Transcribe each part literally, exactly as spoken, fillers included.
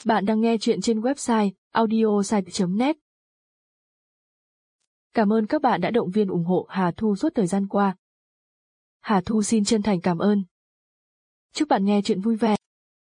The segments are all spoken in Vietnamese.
Bạn đang nghe chuyện trên website audiosite chấm net. Cảm ơn các bạn đã động viên ủng hộ Hà Thu suốt thời gian qua. Hà Thu xin chân thành cảm ơn. Chúc bạn nghe chuyện vui vẻ.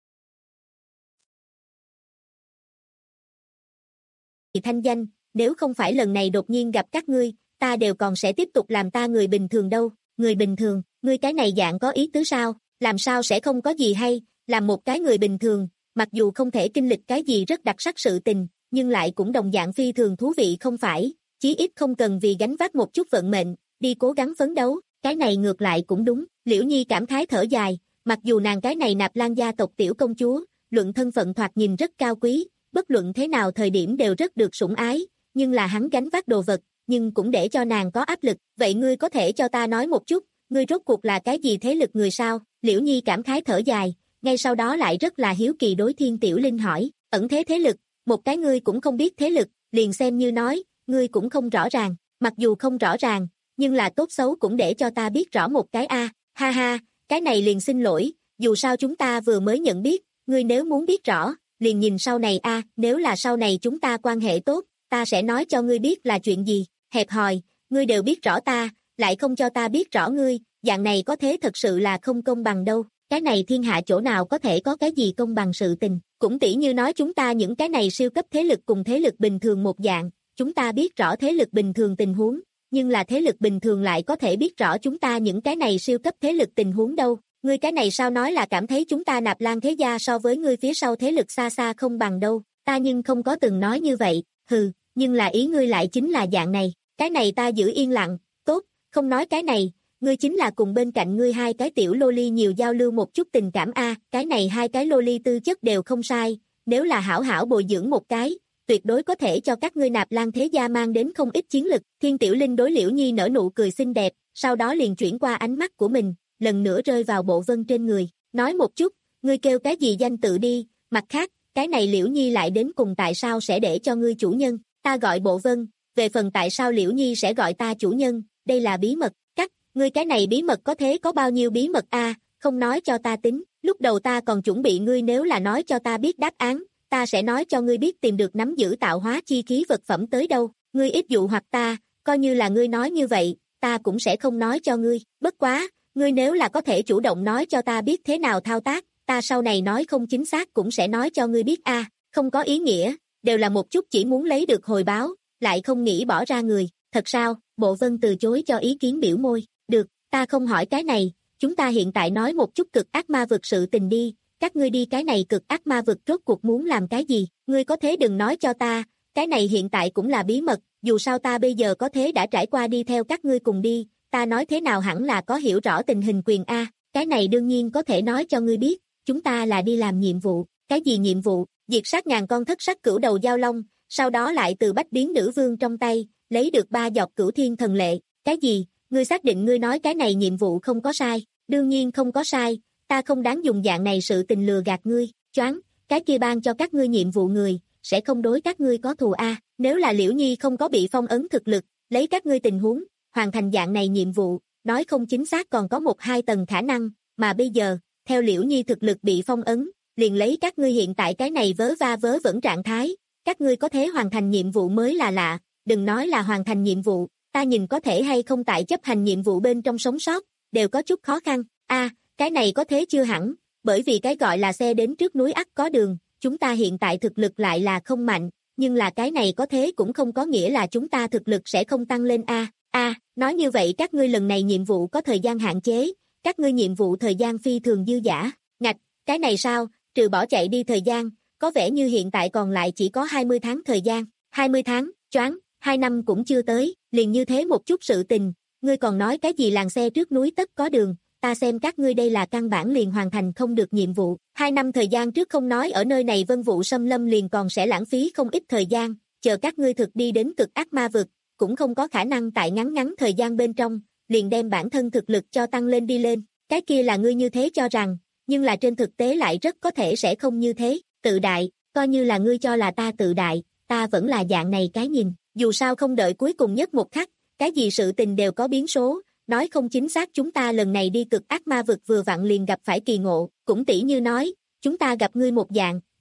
Thanh danh, nếu không phải lần này đột nhiên gặp các ngươi, ta đều còn sẽ tiếp tục làm ta người bình thường đâu. Người bình thường, ngươi cái này dạng có ý tứ sao, làm sao sẽ không có gì hay, làm một cái người bình thường, mặc dù không thể kinh lịch cái gì rất đặc sắc sự tình, nhưng lại cũng đồng dạng phi thường thú vị không phải, chí ít không cần vì gánh vác một chút vận mệnh, đi cố gắng phấn đấu, cái này ngược lại cũng đúng. Liễu Nhi cảm khái thở dài, mặc dù nàng cái này Nạp Lan gia tộc tiểu công chúa, luận thân phận thoạt nhìn rất cao quý, bất luận thế nào thời điểm đều rất được sủng ái, nhưng là hắn gánh vác đồ vật, nhưng cũng để cho nàng có áp lực. Vậy ngươi có thể cho ta nói một chút, ngươi rốt cuộc là cái gì thế lực người sao? Liễu Nhi cảm khái thở dài, ngay sau đó lại rất là hiếu kỳ đối Thiên Tiểu Linh hỏi, ẩn thế thế lực, một cái ngươi cũng không biết thế lực, liền xem như nói, ngươi cũng không rõ ràng, mặc dù không rõ ràng, nhưng là tốt xấu cũng để cho ta biết rõ một cái a. Ha ha, cái này liền xin lỗi, dù sao chúng ta vừa mới nhận biết, ngươi nếu muốn biết rõ, liền nhìn sau này a, nếu là sau này chúng ta quan hệ tốt, ta sẽ nói cho ngươi biết là chuyện gì. Hẹp hòi, ngươi đều biết rõ ta, lại không cho ta biết rõ ngươi, dạng này có thế thật sự là không công bằng đâu. Cái này thiên hạ chỗ nào có thể có cái gì công bằng sự tình, cũng tỉ như nói chúng ta những cái này siêu cấp thế lực cùng thế lực bình thường một dạng, chúng ta biết rõ thế lực bình thường tình huống, nhưng là thế lực bình thường lại có thể biết rõ chúng ta những cái này siêu cấp thế lực tình huống đâu. Ngươi cái này sao nói là cảm thấy chúng ta Nạp Lan thế gia so với ngươi phía sau thế lực xa xa không bằng đâu, ta nhưng không có từng nói như vậy, hừ, nhưng là ý ngươi lại chính là dạng này, cái này ta giữ yên lặng, tốt, không nói cái này. Ngươi chính là cùng bên cạnh ngươi hai cái tiểu loli nhiều giao lưu một chút tình cảm a, cái này hai cái loli tư chất đều không sai, nếu là hảo hảo bồi dưỡng một cái, tuyệt đối có thể cho các ngươi Nạp Lan thế gia mang đến không ít chiến lực. Thiên Tiểu Linh đối Liễu Nhi nở nụ cười xinh đẹp, sau đó liền chuyển qua ánh mắt của mình, lần nữa rơi vào Bộ Vân trên người, nói một chút, ngươi kêu cái gì danh tự đi, mặt khác, cái này Liễu Nhi lại đến cùng tại sao sẽ để cho ngươi chủ nhân, ta gọi Bộ Vân, về phần tại sao Liễu Nhi sẽ gọi ta chủ nhân, đây là bí mật. Ngươi cái này bí mật có thế có bao nhiêu bí mật a, à, không nói cho ta tính, lúc đầu ta còn chuẩn bị ngươi nếu là nói cho ta biết đáp án, ta sẽ nói cho ngươi biết tìm được nắm giữ tạo hóa chi khí vật phẩm tới đâu, ngươi ít dụ hoặc ta, coi như là ngươi nói như vậy, ta cũng sẽ không nói cho ngươi, bất quá, ngươi nếu là có thể chủ động nói cho ta biết thế nào thao tác, ta sau này nói không chính xác cũng sẽ nói cho ngươi biết a, à, không có ý nghĩa, đều là một chút chỉ muốn lấy được hồi báo, lại không nghĩ bỏ ra người, thật sao? Bộ Vân từ chối cho ý kiến biểu môi. Được, ta không hỏi cái này, chúng ta hiện tại nói một chút cực ác ma vực sự tình đi, các ngươi đi cái này cực ác ma vực rốt cuộc muốn làm cái gì, ngươi có thế đừng nói cho ta, cái này hiện tại cũng là bí mật, dù sao ta bây giờ có thế đã trải qua đi theo các ngươi cùng đi, ta nói thế nào hẳn là có hiểu rõ tình hình quyền A, cái này đương nhiên có thể nói cho ngươi biết, chúng ta là đi làm nhiệm vụ, cái gì nhiệm vụ, diệt sát ngàn con thất sắc cửu đầu giao long, sau đó lại từ bách biến nữ vương trong tay, lấy được ba giọt cửu thiên thần lệ, cái gì? Ngươi xác định ngươi nói cái này nhiệm vụ không có sai, đương nhiên không có sai, ta không đáng dùng dạng này sự tình lừa gạt ngươi, choáng, cái kia ban cho các ngươi nhiệm vụ người, sẽ không đối các ngươi có thù a, nếu là Liễu Nhi không có bị phong ấn thực lực, lấy các ngươi tình huống, hoàn thành dạng này nhiệm vụ, nói không chính xác còn có một hai tầng khả năng, mà bây giờ, theo Liễu Nhi thực lực bị phong ấn, liền lấy các ngươi hiện tại cái này vớ va vớ vẩn trạng thái, các ngươi có thể hoàn thành nhiệm vụ mới là lạ, đừng nói là hoàn thành nhiệm vụ. Ta nhìn có thể hay không tại chấp hành nhiệm vụ bên trong sống sót, đều có chút khó khăn, a, à, cái này có thế chưa hẳn, bởi vì cái gọi là xe đến trước núi ắt có đường, chúng ta hiện tại thực lực lại là không mạnh, nhưng là cái này có thế cũng không có nghĩa là chúng ta thực lực sẽ không tăng lên a, a, à, nói như vậy các ngươi lần này nhiệm vụ có thời gian hạn chế, các ngươi nhiệm vụ thời gian phi thường dư dả, ngạch, cái này sao, trừ bỏ chạy đi thời gian, có vẻ như hiện tại còn lại chỉ có hai mươi tháng thời gian, hai mươi tháng, choáng. Hai năm cũng chưa tới, liền như thế một chút sự tình, ngươi còn nói cái gì làng xe trước núi tất có đường, ta xem các ngươi đây là căn bản liền hoàn thành không được nhiệm vụ, hai năm thời gian trước không nói ở nơi này vân vụ xâm lâm liền còn sẽ lãng phí không ít thời gian, chờ các ngươi thực đi đến cực ác ma vực, cũng không có khả năng tại ngắn ngắn thời gian bên trong, liền đem bản thân thực lực cho tăng lên đi lên, cái kia là ngươi như thế cho rằng, nhưng là trên thực tế lại rất có thể sẽ không như thế, tự đại, coi như là ngươi cho là ta tự đại, ta vẫn là dạng này cái nhìn. Dù sao không đợi cuối cùng nhất một khắc, cái gì sự tình đều có biến số, nói không chính xác chúng ta lần này đi cực ác ma vực vừa vặn liền gặp phải kỳ ngộ, cũng tỉ như nói, chúng ta gặp ngươi một dạng,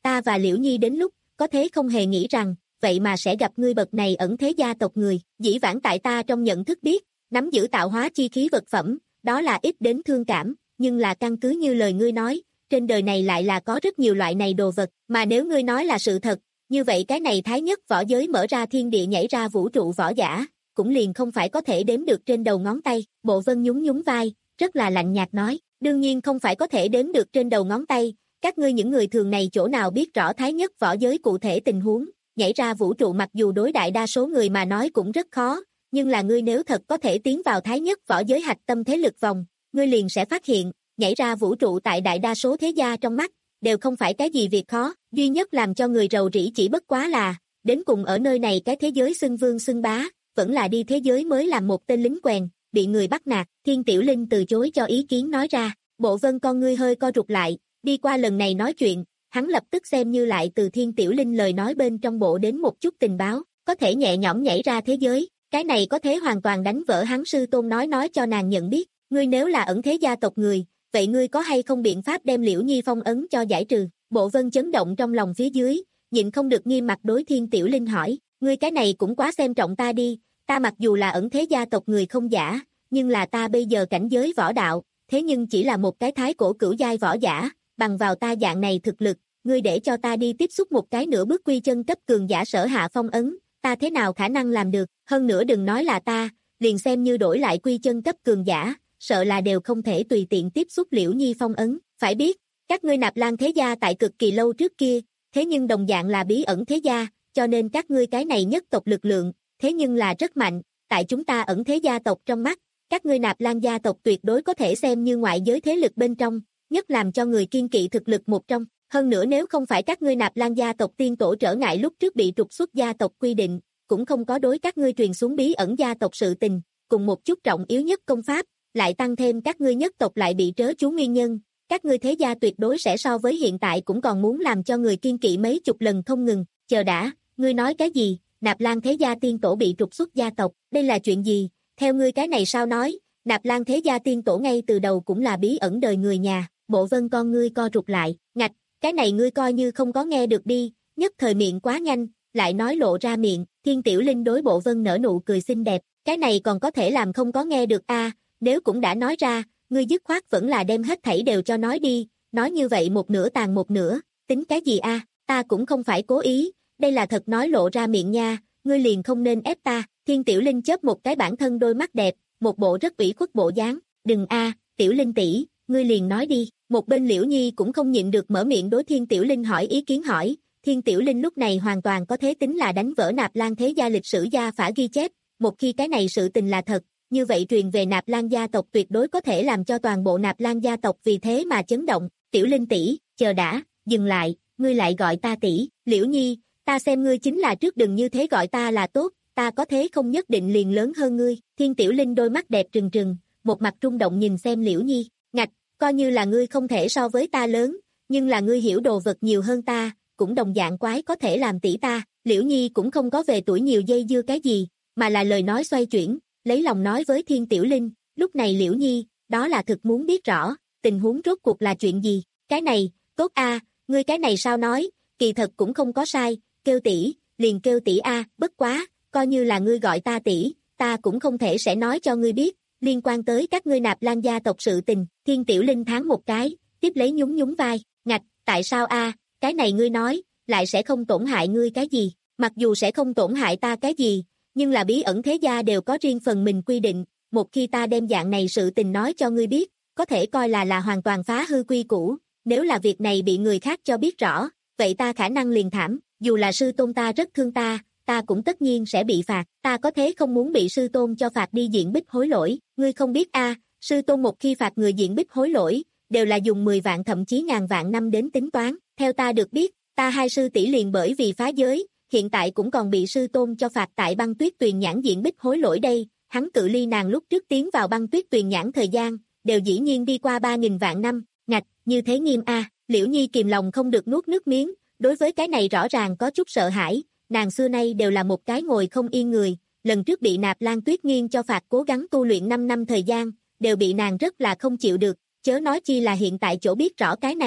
ta và Liễu Nhi đến lúc, có thế không hề nghĩ rằng, vậy mà sẽ gặp ngươi bậc này ẩn thế gia tộc người, dĩ vãng tại ta trong nhận thức biết, nắm giữ tạo hóa chi khí vật phẩm, đó là ít đến thương cảm, nhưng là căn cứ như lời ngươi nói, trên đời này lại là có rất nhiều loại này đồ vật, mà nếu ngươi nói là sự thật, như vậy cái này thái nhất võ giới mở ra thiên địa nhảy ra vũ trụ võ giả, cũng liền không phải có thể đếm được trên đầu ngón tay, Bộ Vân nhún nhún vai, rất là lạnh nhạt nói, đương nhiên không phải có thể đếm được trên đầu ngón tay, các ngươi những người thường này chỗ nào biết rõ thái nhất võ giới cụ thể tình huống, nhảy ra vũ trụ mặc dù đối đại đa số người mà nói cũng rất khó, nhưng là ngươi nếu thật có thể tiến vào thái nhất võ giới hạch tâm thế lực vòng, ngươi liền sẽ phát hiện, nhảy ra vũ trụ tại đại đa số thế gia trong mắt, đều không phải cái gì việc khó, duy nhất làm cho người rầu rĩ chỉ bất quá là, đến cùng ở nơi này cái thế giới xưng vương xưng bá, vẫn là đi thế giới mới làm một tên lính quèn, bị người bắt nạt, Thiên Tiểu Linh từ chối cho ý kiến nói ra, Bộ Vân con ngươi hơi co rụt lại, đi qua lần này nói chuyện, hắn lập tức xem như lại từ Thiên Tiểu Linh lời nói bên trong bộ đến một chút tình báo, có thể nhẹ nhõm nhảy ra thế giới, cái này có thể hoàn toàn đánh vỡ hắn sư tôn nói nói cho nàng nhận biết, ngươi nếu là ẩn thế gia tộc người, vậy ngươi có hay không biện pháp đem Liễu Nhi phong ấn cho giải trừ, Bộ Vân chấn động trong lòng phía dưới, nhịn không được nghiêm mặt đối Thiên Tiểu Linh hỏi, ngươi cái này cũng quá xem trọng ta đi, ta mặc dù là ẩn thế gia tộc người không giả, nhưng là ta bây giờ cảnh giới võ đạo, thế nhưng chỉ là một cái thái cổ cửu giai võ giả, bằng vào ta dạng này thực lực, ngươi để cho ta đi tiếp xúc một cái nửa bước quy chân cấp cường giả sở hạ phong ấn, ta thế nào khả năng làm được, hơn nữa đừng nói là ta, liền xem như đổi lại quy chân cấp cường giả, sợ là đều không thể tùy tiện tiếp xúc Liễu Nhi phong ấn, phải biết, các ngươi Nạp Lan thế gia tại cực kỳ lâu trước kia, thế nhưng đồng dạng là bí ẩn thế gia, cho nên các ngươi cái này nhất tộc lực lượng, thế nhưng là rất mạnh, tại chúng ta ẩn thế gia tộc trong mắt, các ngươi Nạp Lan gia tộc tuyệt đối có thể xem như ngoại giới thế lực bên trong, nhất làm cho người kiên kỵ thực lực một trong, hơn nữa nếu không phải các ngươi Nạp Lan gia tộc tiên tổ trở ngại lúc trước bị trục xuất gia tộc quy định, cũng không có đối các ngươi truyền xuống bí ẩn gia tộc sự tình, cùng một chút trọng yếu nhất công pháp, lại tăng thêm các ngươi nhất tộc lại bị trớ chú nguyên nhân, các ngươi thế gia tuyệt đối sẽ so với hiện tại cũng còn muốn làm cho người kiên kỵ mấy chục lần không ngừng, chờ đã, ngươi nói cái gì, Nạp Lan thế gia tiên tổ bị trục xuất gia tộc, đây là chuyện gì, theo ngươi cái này sao nói, Nạp Lan thế gia tiên tổ ngay từ đầu cũng là bí ẩn đời người nhà, Bộ Vân con ngươi co rụt lại, ngạch, cái này ngươi coi như không có nghe được đi, nhất thời miệng quá nhanh, lại nói lộ ra miệng, Thiên Tiểu Linh đối Bộ Vân nở nụ cười xinh đẹp, cái này còn có thể làm không có nghe được a, à, nếu cũng đã nói ra, ngươi dứt khoát vẫn là đem hết thảy đều cho nói đi, nói như vậy một nửa tàn một nửa, tính cái gì a, à? Ta cũng không phải cố ý, đây là thật nói lộ ra miệng nha, ngươi liền không nên ép ta, Thiên Tiểu Linh chớp một cái bản thân đôi mắt đẹp, một bộ rất ủy khuất bộ dáng, đừng a, à, Tiểu Linh tỷ, ngươi liền nói đi, một bên Liễu Nhi cũng không nhịn được mở miệng đối Thiên Tiểu Linh hỏi ý kiến hỏi, Thiên Tiểu Linh lúc này hoàn toàn có thế tính là đánh vỡ Nạp Lan thế gia lịch sử gia phả ghi chép, một khi cái này sự tình là thật, như vậy truyền về Nạp Lan gia tộc tuyệt đối có thể làm cho toàn bộ Nạp Lan gia tộc vì thế mà chấn động, Tiểu Linh tỷ, chờ đã, dừng lại, ngươi lại gọi ta tỷ, Liễu Nhi, ta xem ngươi chính là trước đừng như thế gọi ta là tốt, ta có thế không nhất định liền lớn hơn ngươi, Thiên Tiểu Linh đôi mắt đẹp trừng trừng, một mặt rung động nhìn xem Liễu Nhi, ngạch, coi như là ngươi không thể so với ta lớn, nhưng là ngươi hiểu đồ vật nhiều hơn ta, cũng đồng dạng quái có thể làm tỷ ta, Liễu Nhi cũng không có về tuổi nhiều dây dưa cái gì, mà là lời nói xoay chuyển, lấy lòng nói với Thiên Tiểu Linh, lúc này Liễu Nhi, đó là thực muốn biết rõ, tình huống rốt cuộc là chuyện gì, cái này, tốt a, ngươi cái này sao nói, kỳ thật cũng không có sai, kêu tỷ, liền kêu tỷ a, bất quá, coi như là ngươi gọi ta tỷ, ta cũng không thể sẽ nói cho ngươi biết, liên quan tới các ngươi Nạp Lan gia tộc sự tình, Thiên Tiểu Linh tháng một cái, tiếp lấy nhún nhún vai, ngạch, tại sao a, cái này ngươi nói, lại sẽ không tổn hại ngươi cái gì, mặc dù sẽ không tổn hại ta cái gì, nhưng là bí ẩn thế gia đều có riêng phần mình quy định, một khi ta đem dạng này sự tình nói cho ngươi biết, có thể coi là là hoàn toàn phá hư quy củ, nếu là việc này bị người khác cho biết rõ, vậy ta khả năng liền thảm, dù là sư tôn ta rất thương ta, ta cũng tất nhiên sẽ bị phạt, ta có thế không muốn bị sư tôn cho phạt đi diện bích hối lỗi, ngươi không biết a, à, sư tôn một khi phạt người diện bích hối lỗi, đều là dùng mười vạn thậm chí ngàn vạn năm đến tính toán, theo ta được biết, ta hai sư tỷ liền bởi vì phá giới, hiện tại cũng còn bị sư tôn cho phạt tại băng tuyết tuyền nhãn diện bích hối lỗi đây, hắn cự ly nàng lúc trước tiến vào băng tuyết tuyền nhãn thời gian, đều dĩ nhiên đi qua ba nghìn vạn năm, ngạch, như thế nghiêm a, à, Liễu Nhi kìm lòng không được nuốt nước miếng, đối với cái này rõ ràng có chút sợ hãi, nàng xưa nay đều là một cái ngồi không yên người, lần trước bị Nạp Lan Tuyết Nghiên cho phạt cố gắng tu luyện năm năm thời gian, đều bị nàng rất là không chịu được, chớ nói chi là hiện tại chỗ biết rõ cái này,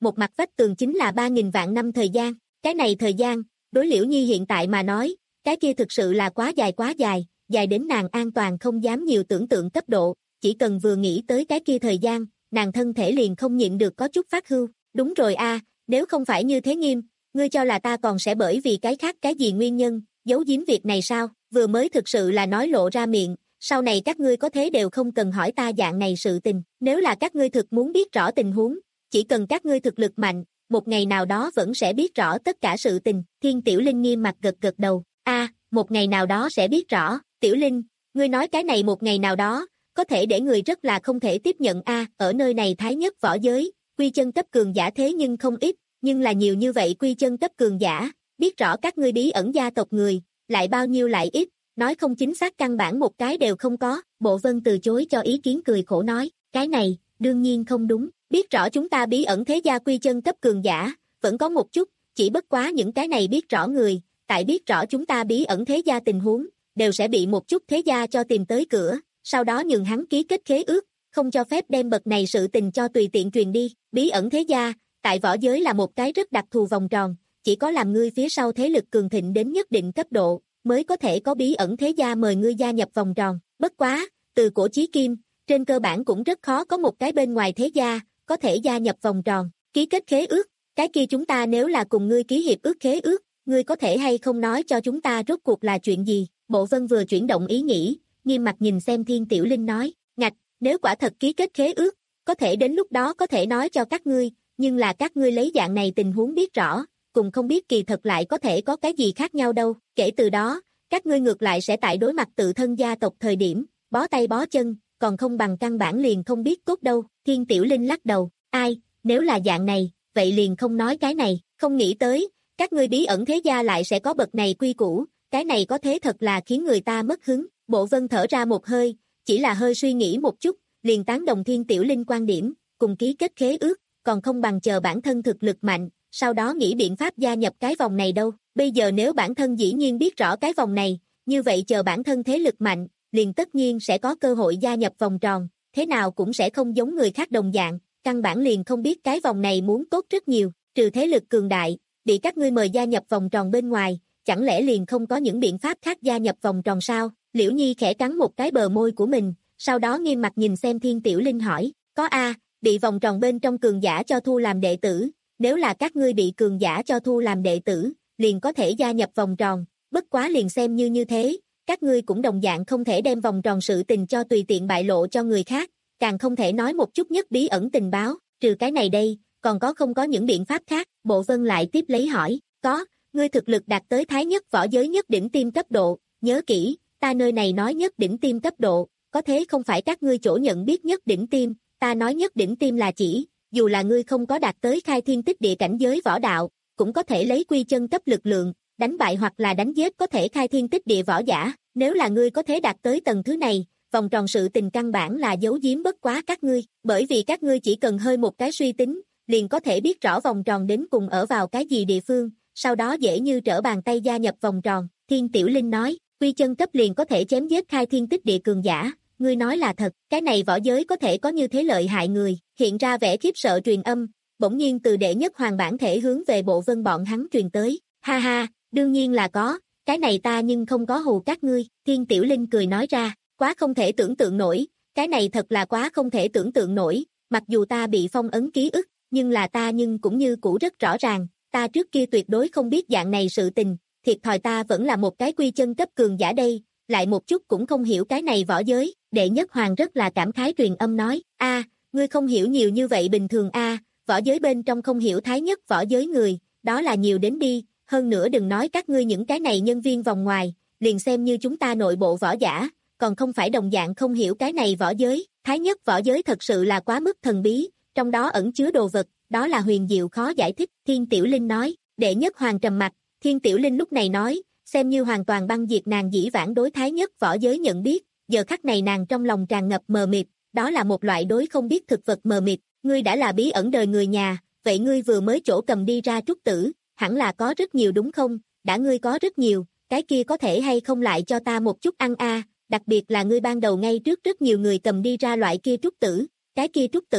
một mặt vách tường chính là ba nghìn vạn năm thời gian, cái này thời gian, đối Liễu Nhi hiện tại mà nói, cái kia thực sự là quá dài quá dài, dài đến nàng an toàn không dám nhiều tưởng tượng cấp độ, chỉ cần vừa nghĩ tới cái kia thời gian, nàng thân thể liền không nhịn được có chút phát hưu. Đúng rồi a, nếu không phải như thế Nghiêm, ngươi cho là ta còn sẽ bởi vì cái khác cái gì nguyên nhân, giấu giếm việc này sao? Vừa mới thực sự là nói lộ ra miệng, sau này các ngươi có thế đều không cần hỏi ta dạng này sự tình, nếu là các ngươi thực muốn biết rõ tình huống, chỉ cần các ngươi thực lực mạnh, một ngày nào đó vẫn sẽ biết rõ tất cả sự tình. Thiên Tiểu Linh nghiêm mặt gật gật đầu, a, một ngày nào đó sẽ biết rõ. Tiểu Linh, ngươi nói cái này một ngày nào đó, có thể để người rất là không thể tiếp nhận a, ở nơi này thái nhất võ giới, quy chân cấp cường giả thế nhưng không ít, nhưng là nhiều như vậy quy chân cấp cường giả, biết rõ các ngươi bí ẩn gia tộc người, lại bao nhiêu lại ít, nói không chính xác căn bản một cái đều không có. Bộ Vân từ chối cho ý kiến cười khổ nói, cái này, đương nhiên không đúng, biết rõ chúng ta bí ẩn thế gia quy chân cấp cường giả, vẫn có một chút, chỉ bất quá những cái này biết rõ người, tại biết rõ chúng ta bí ẩn thế gia tình huống, đều sẽ bị một chút thế gia cho tìm tới cửa, sau đó nhường hắn ký kết khế ước, không cho phép đem bậc này sự tình cho tùy tiện truyền đi. Bí ẩn thế gia, tại võ giới là một cái rất đặc thù vòng tròn, chỉ có làm ngươi phía sau thế lực cường thịnh đến nhất định cấp độ, mới có thể có bí ẩn thế gia mời ngươi gia nhập vòng tròn. Bất quá, từ cổ chí kim, trên cơ bản cũng rất khó có một cái bên ngoài thế gia, có thể gia nhập vòng tròn, ký kết khế ước. Cái kia chúng ta nếu là cùng ngươi ký hiệp ước khế ước, ngươi có thể hay không nói cho chúng ta rốt cuộc là chuyện gì? Bộ Vân vừa chuyển động ý nghĩ, nghiêm mặt nhìn xem Thiên Tiểu Linh nói, ngạch, nếu quả thật ký kết khế ước, có thể đến lúc đó có thể nói cho các ngươi, nhưng là các ngươi lấy dạng này tình huống biết rõ, cùng không biết kỳ thật lại có thể có cái gì khác nhau đâu. Kể từ đó, các ngươi ngược lại sẽ tại đối mặt tự thân gia tộc thời điểm, bó tay bó chân, còn không bằng căn bản liền không biết cốt đâu. Thiên Tiểu Linh lắc đầu, ai, nếu là dạng này, vậy liền không nói cái này, không nghĩ tới, các ngươi bí ẩn thế gia lại sẽ có bậc này quy củ, cái này có thế thật là khiến người ta mất hứng. Bộ Vân thở ra một hơi, chỉ là hơi suy nghĩ một chút, liền tán đồng Thiên Tiểu Linh quan điểm, cùng ký kết khế ước, còn không bằng chờ bản thân thực lực mạnh, sau đó nghĩ biện pháp gia nhập cái vòng này đâu. Bây giờ nếu bản thân dĩ nhiên biết rõ cái vòng này, như vậy chờ bản thân thế lực mạnh, liền tất nhiên sẽ có cơ hội gia nhập vòng tròn, thế nào cũng sẽ không giống người khác đồng dạng, căn bản liền không biết cái vòng này muốn tốt rất nhiều, trừ thế lực cường đại, bị các ngươi mời gia nhập vòng tròn bên ngoài, chẳng lẽ liền không có những biện pháp khác gia nhập vòng tròn sao? Liễu Nhi khẽ cắn một cái bờ môi của mình, sau đó nghiêm mặt nhìn xem Thiên Tiểu Linh hỏi, có a, bị vòng tròn bên trong cường giả cho thu làm đệ tử, nếu là các ngươi bị cường giả cho thu làm đệ tử, liền có thể gia nhập vòng tròn, bất quá liền xem như như thế, các ngươi cũng đồng dạng không thể đem vòng tròn sự tình cho tùy tiện bại lộ cho người khác, càng không thể nói một chút nhất bí ẩn tình báo, trừ cái này đây, còn có không có những biện pháp khác? Bộ Vân lại tiếp lấy hỏi, có, ngươi thực lực đạt tới thái nhất võ giới nhất đỉnh tiêm cấp độ, nhớ kỹ, ta nơi này nói nhất đỉnh tiêm cấp độ, có thế không phải các ngươi chỗ nhận biết nhất đỉnh tiêm, ta nói nhất đỉnh tiêm là chỉ, dù là ngươi không có đạt tới khai thiên tích địa cảnh giới võ đạo, cũng có thể lấy quy chân cấp lực lượng, đánh bại hoặc là đánh giết có thể khai thiên tích địa võ giả, nếu là ngươi có thể đạt tới tầng thứ này, vòng tròn sự tình căn bản là giấu giếm bất quá các ngươi, bởi vì các ngươi chỉ cần hơi một cái suy tính, liền có thể biết rõ vòng tròn đến cùng ở vào cái gì địa phương, sau đó dễ như trở bàn tay gia nhập vòng tròn. Thiên Tiểu Linh nói, quy chân cấp liền có thể chém giết khai thiên tích địa cường giả, ngươi nói là thật, cái này võ giới có thể có như thế lợi hại người? Hiện ra vẻ khiếp sợ truyền âm, bỗng nhiên từ đệ nhất hoàng bản thể hướng về Bộ Vân bọn hắn truyền tới, ha ha, đương nhiên là có, cái này ta nhưng không có hù các ngươi. Thiên Tiểu Linh cười nói ra, quá không thể tưởng tượng nổi, cái này thật là quá không thể tưởng tượng nổi, mặc dù ta bị phong ấn ký ức, nhưng là ta nhưng cũng như cũ rất rõ ràng, ta trước kia tuyệt đối không biết dạng này sự tình, thiệt thòi ta vẫn là một cái quy chân cấp cường giả đây, lại một chút cũng không hiểu cái này võ giới. Đệ nhất hoàng rất là cảm khái truyền âm nói, a, ngươi không hiểu nhiều như vậy bình thường a, võ giới bên trong không hiểu thái nhất võ giới người, đó là nhiều đến đi, hơn nữa đừng nói các ngươi những cái này nhân viên vòng ngoài, liền xem như chúng ta nội bộ võ giả, còn không phải đồng dạng không hiểu cái này võ giới, thái nhất võ giới thật sự là quá mức thần bí, trong đó ẩn chứa đồ vật, đó là huyền diệu khó giải thích. Thiên Tiểu Linh nói, đệ nhất hoàng trầm mặt, Thiên Tiểu Linh lúc này nói, xem như hoàn toàn băng diệt nàng dĩ vãng đối thái nhất võ giới nhận biết, giờ khắc này nàng trong lòng tràn ngập mờ mịt, đó là một loại đối không biết thực vật mờ mịt. Ngươi đã là bí ẩn đời người nhà, vậy ngươi vừa mới chỗ cầm đi ra trúc tử, hẳn là có rất nhiều đúng không? Đã ngươi có rất nhiều, cái kia có thể hay không lại cho ta một chút ăn a? Đặc biệt là ngươi ban đầu ngay trước rất nhiều người cầm đi ra loại kia trúc tử, cái kia trúc tử,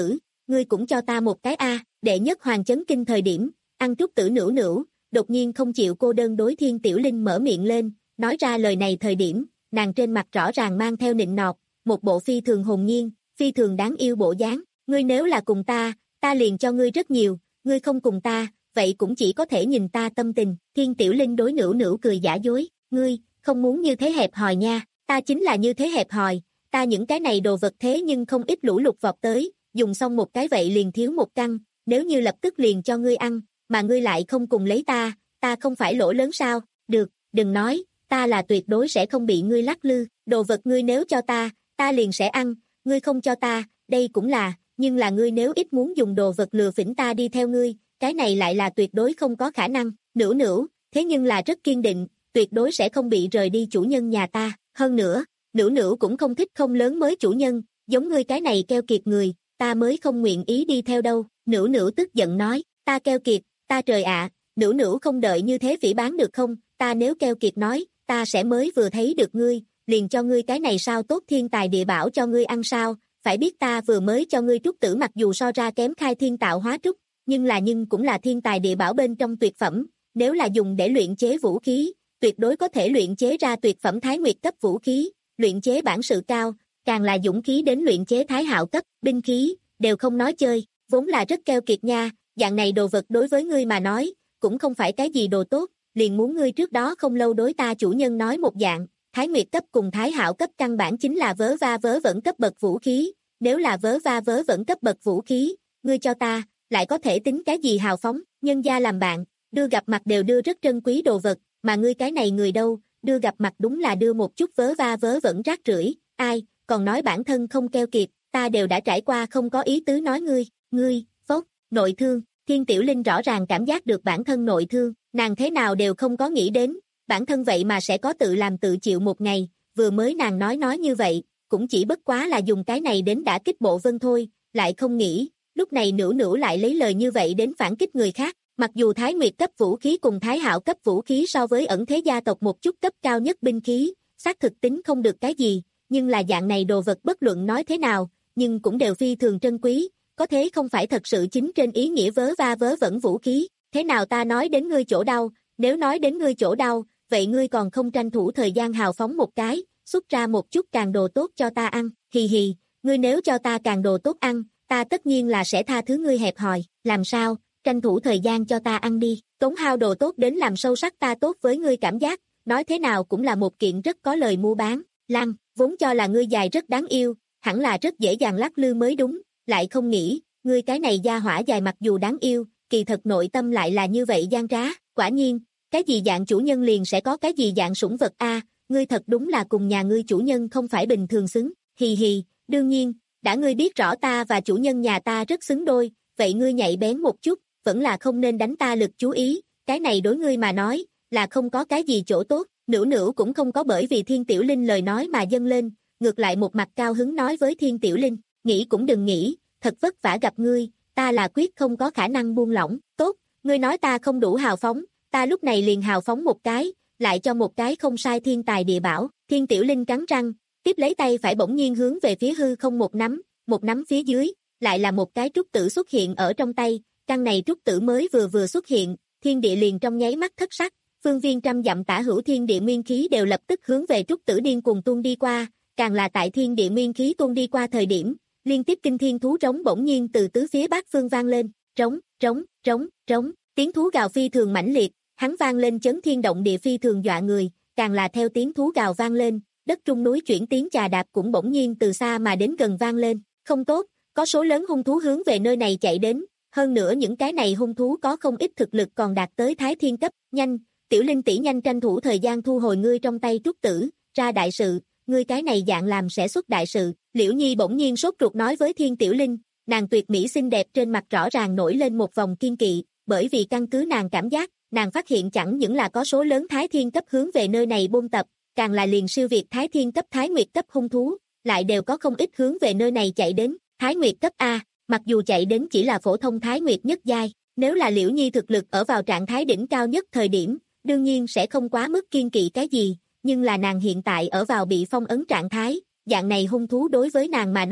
ngươi cũng cho ta một cái a. Đệ nhất hoàng chấn kinh thời điểm, ăn trúc tử nửu nửu, đột nhiên không chịu cô đơn đối Thiên Tiểu Linh mở miệng lên, nói ra lời này thời điểm, nàng trên mặt rõ ràng mang theo nịnh nọt, một bộ phi thường hồn nhiên, phi thường đáng yêu bộ dáng, ngươi nếu là cùng ta, ta liền cho ngươi rất nhiều, ngươi không cùng ta, vậy cũng chỉ có thể nhìn ta tâm tình. Thiên Tiểu Linh đối nửu nửu cười giả dối, ngươi, không muốn như thế hẹp hòi nha, ta chính là như thế hẹp hòi, ta những cái này đồ vật thế nhưng không ít lũ lụt vọt tới, dùng xong một cái vậy liền thiếu một căn, nếu như lập tức liền cho ngươi ăn, mà ngươi lại không cùng lấy ta, ta không phải lỗ lớn sao, được, đừng nói, ta là tuyệt đối sẽ không bị ngươi lắc lư, đồ vật ngươi nếu cho ta, ta liền sẽ ăn, ngươi không cho ta, đây cũng là, nhưng là ngươi nếu ít muốn dùng đồ vật lừa phỉnh ta đi theo ngươi, cái này lại là tuyệt đối không có khả năng, nửu nửu, thế nhưng là rất kiên định, tuyệt đối sẽ không bị rời đi chủ nhân nhà ta, hơn nữa, nửu nửu cũng không thích không lớn mới chủ nhân, giống ngươi cái này keo kiệt người, ta mới không nguyện ý đi theo đâu, nửu nửu tức giận nói, ta keo kiệt, ta trời ạ, nửu nửu không đợi như thế phỉ bán được không, ta nếu keo kiệt nói, ta sẽ mới vừa thấy được ngươi, liền cho ngươi cái này sao tốt thiên tài địa bảo cho ngươi ăn sao, phải biết ta vừa mới cho ngươi trúc tử mặc dù so ra kém khai thiên tạo hóa trúc, nhưng là nhưng cũng là thiên tài địa bảo bên trong tuyệt phẩm, nếu là dùng để luyện chế vũ khí, tuyệt đối có thể luyện chế ra tuyệt phẩm thái nguyệt cấp vũ khí, luyện chế bản sự cao, càng là dũng khí đến luyện chế thái hạo cấp, binh khí, đều không nói chơi, vốn là rất keo kiệt nha, dạng này đồ vật đối với ngươi mà nói, cũng không phải cái gì đồ tốt, liền muốn ngươi trước đó không lâu đối ta chủ nhân nói một dạng, thái nguyệt cấp cùng thái hạo cấp căn bản chính là vớ va vớ vẩn cấp bậc vũ khí, nếu là vớ va vớ vẩn cấp bậc vũ khí, ngươi cho ta, lại có thể tính cái gì hào phóng, nhân gia làm bạn, đưa gặp mặt đều đưa rất trân quý đồ vật, mà ngươi cái này người đâu, đưa gặp mặt đúng là đưa một chút vớ va vớ vẩn rác rưởi, ai, còn nói bản thân không keo kiệt, ta đều đã trải qua không có ý tứ nói ngươi, ngươi, phốc, nội thương, Thiên Tiểu Linh rõ ràng cảm giác được bản thân nội thương, nàng thế nào đều không có nghĩ đến, bản thân vậy mà sẽ có tự làm tự chịu một ngày, vừa mới nàng nói nói như vậy, cũng chỉ bất quá là dùng cái này đến đả kích Bộ Vân thôi, lại không nghĩ, lúc này nửu nửu lại lấy lời như vậy đến phản kích người khác, mặc dù Thái Nguyệt cấp vũ khí cùng Thái Hạo cấp vũ khí so với ẩn thế gia tộc một chút cấp cao nhất binh khí, xác thực tính không được cái gì, nhưng là dạng này đồ vật bất luận nói thế nào, nhưng cũng đều phi thường trân quý, có thế không phải thật sự chính trên ý nghĩa vớ va vớ vẩn vũ khí, thế nào ta nói đến ngươi chỗ đau, nếu nói đến ngươi chỗ đau, vậy ngươi còn không tranh thủ thời gian hào phóng một cái, xuất ra một chút càng đồ tốt cho ta ăn, hì hì, ngươi nếu cho ta càng đồ tốt ăn, ta tất nhiên là sẽ tha thứ ngươi hẹp hòi, làm sao, tranh thủ thời gian cho ta ăn đi, tốn hao đồ tốt đến làm sâu sắc ta tốt với ngươi cảm giác, nói thế nào cũng là một kiện rất có lời mua bán, Lăng, vốn cho là ngươi dài rất đáng yêu, hẳn là rất dễ dàng lắc lư mới đúng, lại không nghĩ, ngươi cái này gia hỏa dài mặc dù đáng yêu, kỳ thật nội tâm lại là như vậy gian trá, quả nhiên, cái gì dạng chủ nhân liền sẽ có cái gì dạng sủng vật a, ngươi thật đúng là cùng nhà ngươi chủ nhân không phải bình thường xứng, hì hì, đương nhiên, đã ngươi biết rõ ta và chủ nhân nhà ta rất xứng đôi, vậy ngươi nhạy bén một chút, vẫn là không nên đánh ta lực chú ý, cái này đối ngươi mà nói, là không có cái gì chỗ tốt, nửu nửu cũng không có bởi vì Thiên Tiểu Linh lời nói mà dâng lên, ngược lại một mặt cao hứng nói với Thiên Tiểu Linh, nghĩ cũng đừng nghĩ, thật vất vả gặp ngươi, ta là quyết không có khả năng buông lỏng, tốt, ngươi nói ta không đủ hào phóng, ta lúc này liền hào phóng một cái, lại cho một cái không sai thiên tài địa bảo, Thiên Tiểu Linh cắn răng, tiếp lấy tay phải bỗng nhiên hướng về phía hư không một nắm, một nắm phía dưới, lại là một cái trúc tử xuất hiện ở trong tay, căn này trúc tử mới vừa vừa xuất hiện, thiên địa liền trong nháy mắt thất sắc, phương viên trăm dặm tả hữu thiên địa nguyên khí đều lập tức hướng về trúc tử điên cuồng tuôn đi qua, càng là tại thiên địa nguyên khí tuôn đi qua thời điểm, liên tiếp kinh thiên thú trống bỗng nhiên từ tứ phía bát phương vang lên, trống, trống, trống, trống, tiếng thú gào phi thường mãnh liệt, hắn vang lên chấn thiên động địa phi thường dọa người, càng là theo tiếng thú gào vang lên, đất trung núi chuyển tiếng chà đạp cũng bỗng nhiên từ xa mà đến gần vang lên, không tốt, có số lớn hung thú hướng về nơi này chạy đến, hơn nữa những cái này hung thú có không ít thực lực còn đạt tới thái thiên cấp, nhanh, Tiểu Linh tỷ nhanh tranh thủ thời gian thu hồi ngươi trong tay trúc tử, ra đại sự, ngươi cái này dạng làm sẽ xuất đại sự, Liễu Nhi bỗng nhiên sốt ruột nói với Thiên Tiểu Linh, nàng tuyệt mỹ xinh đẹp trên mặt rõ ràng nổi lên một vòng kiên kỵ, bởi vì căn cứ nàng cảm giác, nàng phát hiện chẳng những là có số lớn thái thiên cấp hướng về nơi này buôn tập, càng là liền siêu việt thái thiên cấp thái nguyệt cấp hung thú, lại đều có không ít hướng về nơi này chạy đến, thái nguyệt cấp A, mặc dù chạy đến chỉ là phổ thông thái nguyệt nhất giai, nếu là Liễu Nhi thực lực ở vào trạng thái đỉnh cao nhất thời điểm, đương nhiên sẽ không quá mức kiên kỵ cái gì, nhưng là nàng hiện tại ở vào bị phong ấn trạng thái, dạng này hung thú đối với nàng mà nói,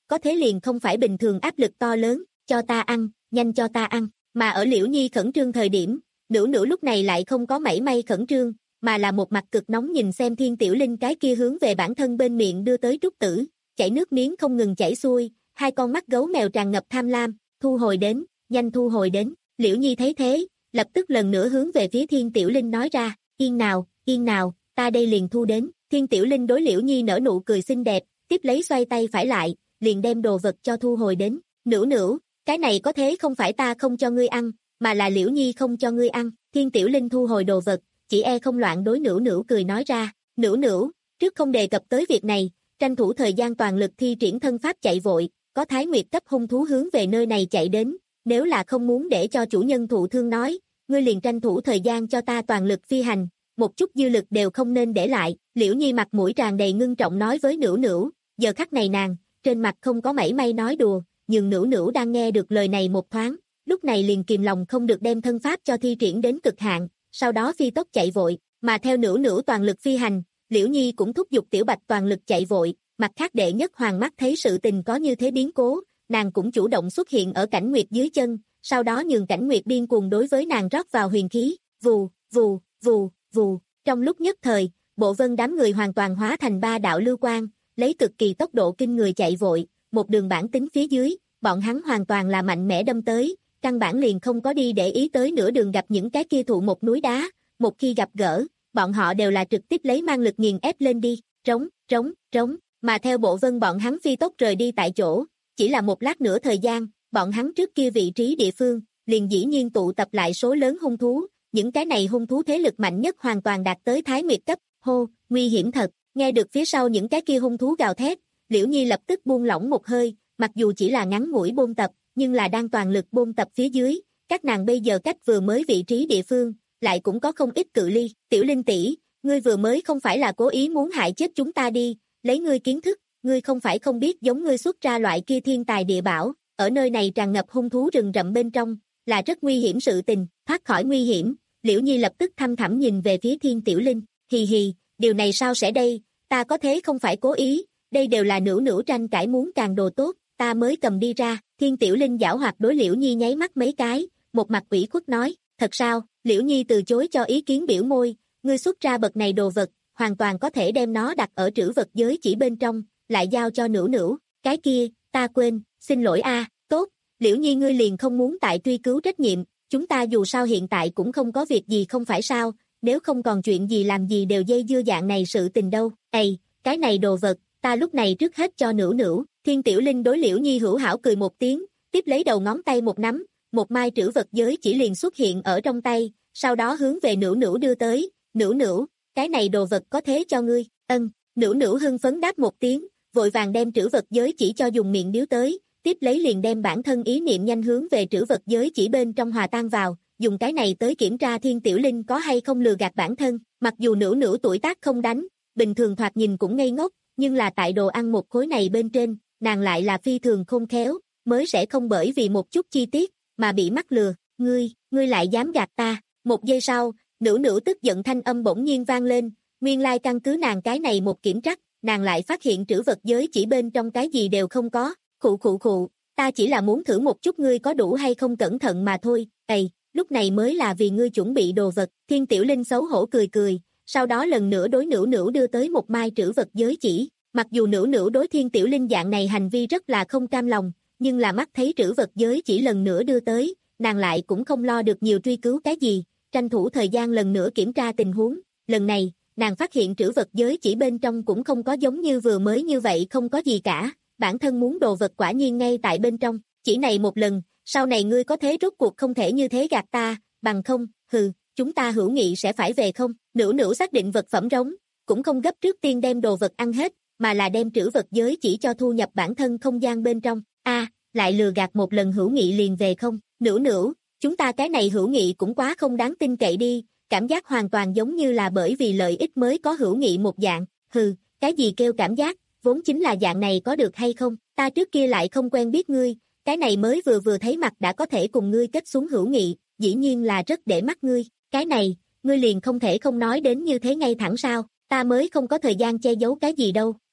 có thế liền không phải bình thường áp lực to lớn, cho ta ăn, nhanh cho ta ăn, mà ở Liễu Nhi khẩn trương thời điểm, Nữu Nữu lúc này lại không có mảy may khẩn trương, mà là một mặt cực nóng nhìn xem Thiên Tiểu Linh cái kia hướng về bản thân bên miệng đưa tới trúc tử, chảy nước miếng không ngừng chảy xuôi, hai con mắt gấu mèo tràn ngập tham lam, thu hồi đến, nhanh thu hồi đến, Liễu Nhi thấy thế, lập tức lần nữa hướng về phía Thiên Tiểu Linh nói ra, yên nào, yên nào, ta đây liền thu đến, Thiên Tiểu Linh đối Liễu Nhi nở nụ cười xinh đẹp, tiếp lấy xoay tay phải lại, liền đem đồ vật cho thu hồi đến, Nữu Nữu, cái này có thế không phải ta không cho ngươi ăn, mà là Liễu Nhi không cho ngươi ăn, Thiên Tiểu Linh thu hồi đồ vật, chỉ e không loạn đối Nữu Nữu cười nói ra, Nữu Nữu, trước không đề cập tới việc này, tranh thủ thời gian toàn lực thi triển thân pháp chạy vội, có Thái Nguyệt cấp hung thú hướng về nơi này chạy đến, nếu là không muốn để cho chủ nhân thụ thương nói, ngươi liền tranh thủ thời gian cho ta toàn lực phi hành, một chút dư lực đều không nên để lại, Liễu Nhi mặt mũi tràn đầy ngưng trọng nói với Nữu Nữu, giờ khắc này nàng, trên mặt không có mảy may nói đùa, nhưng Nữu Nữu đang nghe được lời này một thoáng, lúc này liền kìm lòng không được đem thân pháp cho thi triển đến cực hạn, sau đó phi tốc chạy vội, mà theo Nữu Nữu toàn lực phi hành, Liễu Nhi cũng thúc giục Tiểu Bạch toàn lực chạy vội, mặt khác đệ nhất hoàng mắt thấy sự tình có như thế biến cố, nàng cũng chủ động xuất hiện ở Cảnh Nguyệt dưới chân, sau đó nhường Cảnh Nguyệt điên cuồng đối với nàng rót vào huyền khí, vù, vù, vù, vù, trong lúc nhất thời, Bộ Vân đám người hoàn toàn hóa thành ba đạo lưu quang, lấy cực kỳ tốc độ kinh người chạy vội, một đường bản tính phía dưới, bọn hắn hoàn toàn là mạnh mẽ đâm tới, căn bản liền không có đi để ý tới nửa đường gặp những cái kia thụ một núi đá, một khi gặp gỡ, bọn họ đều là trực tiếp lấy mang lực nghiền ép lên đi, trống, trống, trống, mà theo Bộ Vân bọn hắn phi tốc rời đi tại chỗ, chỉ là một lát nữa thời gian, bọn hắn trước kia vị trí địa phương, liền dĩ nhiên tụ tập lại số lớn hung thú, những cái này hung thú thế lực mạnh nhất hoàn toàn đạt tới Thái Nguyệt cấp, hô, nguy hiểm thật, nghe được phía sau những cái kia hung thú gào thét, Liễu Nhi lập tức buông lỏng một hơi, mặc dù chỉ là ngắn ngủi bôn tập, nhưng là đang toàn lực bôn tập phía dưới, các nàng bây giờ cách vừa mới vị trí địa phương, lại cũng có không ít cự ly, Tiểu Linh tỷ, ngươi vừa mới không phải là cố ý muốn hại chết chúng ta đi, lấy ngươi kiến thức, ngươi không phải không biết giống ngươi xuất ra loại kia thiên tài địa bảo, ở nơi này tràn ngập hung thú rừng rậm bên trong, là rất nguy hiểm sự tình, thoát khỏi nguy hiểm, Liễu Nhi lập tức thăm thẳm nhìn về phía Thiên Tiểu Linh, hì hì, điều này sao sẽ đây, ta có thế không phải cố ý, đây đều là Nữu Nữu tranh cãi muốn càng đồ tốt, ta mới cầm đi ra, Thiên Tiểu Linh giảo hoạt đối Liễu Nhi nháy mắt mấy cái, một mặt ủy khuất nói, thật sao, Liễu Nhi từ chối cho ý kiến biểu môi, ngươi xuất ra bậc này đồ vật, hoàn toàn có thể đem nó đặt ở trữ vật giới chỉ bên trong, lại giao cho Nữu Nữu, cái kia, ta quên, xin lỗi a, tốt, Liễu Nhi ngươi liền không muốn tại truy cứu trách nhiệm, chúng ta dù sao hiện tại cũng không có việc gì không phải sao, nếu không còn chuyện gì làm gì đều dây dưa dạng này sự tình đâu, ây, cái này đồ vật, ta lúc này trước hết cho Nữu Nữu, Thiên Tiểu Linh đối Liễu Nhi hữu hảo cười một tiếng, tiếp lấy đầu ngón tay một nắm, một mai trữ vật giới chỉ liền xuất hiện ở trong tay, sau đó hướng về Nữu Nữu đưa tới, Nữu Nữu, cái này đồ vật có thế cho ngươi, ân, Nữu Nữu hưng phấn đáp một tiếng, vội vàng đem trữ vật giới chỉ cho dùng miệng điếu tới, tiếp lấy liền đem bản thân ý niệm nhanh hướng về trữ vật giới chỉ bên trong hòa tan vào, dùng cái này tới kiểm tra Thiên Tiểu Linh có hay không lừa gạt bản thân, mặc dù Nữu Nữu tuổi tác không đánh, bình thường thoạt nhìn cũng ngây ngốc, nhưng là tại đồ ăn một khối này bên trên, nàng lại là phi thường khôn khéo, mới sẽ không bởi vì một chút chi tiết, mà bị mắc lừa, ngươi, ngươi lại dám gạt ta, một giây sau, Nữu Nữu tức giận thanh âm bỗng nhiên vang lên, nguyên lai căn cứ nàng cái này một kiểm trắc, nàng lại phát hiện trữ vật giới chỉ bên trong cái gì đều không có, khụ khụ khụ, ta chỉ là muốn thử một chút ngươi có đủ hay không cẩn thận mà thôi, ầy, lúc này mới là vì ngươi chuẩn bị đồ vật, Thiên Tiểu Linh xấu hổ cười cười, sau đó lần nữa đối Nữu Nữu đưa tới một mai trữ vật giới chỉ, mặc dù Nữu Nữu đối Thiên Tiểu Linh dạng này hành vi rất là không cam lòng, nhưng là mắt thấy trữ vật giới chỉ lần nữa đưa tới, nàng lại cũng không lo được nhiều truy cứu cái gì, tranh thủ thời gian lần nữa kiểm tra tình huống, lần này, nàng phát hiện trữ vật giới chỉ bên trong cũng không có giống như vừa mới như vậy không có gì cả, bản thân muốn đồ vật quả nhiên ngay tại bên trong, chỉ này một lần, sau này ngươi có thế rốt cuộc không thể như thế gạt ta, bằng không, hừ, chúng ta hữu nghị sẽ phải về không, Nữu Nữu xác định vật phẩm rống, cũng không gấp trước tiên đem đồ vật ăn hết, mà là đem trữ vật giới chỉ cho thu nhập bản thân không gian bên trong, a lại lừa gạt một lần hữu nghị liền về không, Nữu Nữu, chúng ta cái này hữu nghị cũng quá không đáng tin cậy đi, cảm giác hoàn toàn giống như là bởi vì lợi ích mới có hữu nghị một dạng, hừ, cái gì kêu cảm giác, vốn chính là dạng này có được hay không, ta trước kia lại không quen biết ngươi, cái này mới vừa vừa thấy mặt đã có thể cùng ngươi kết xuống hữu nghị, dĩ nhiên là rất để mắt ngươi, cái này, ngươi liền không thể không nói đến như thế ngay thẳng sao, ta mới không có thời gian che giấu cái gì đâu, hừ,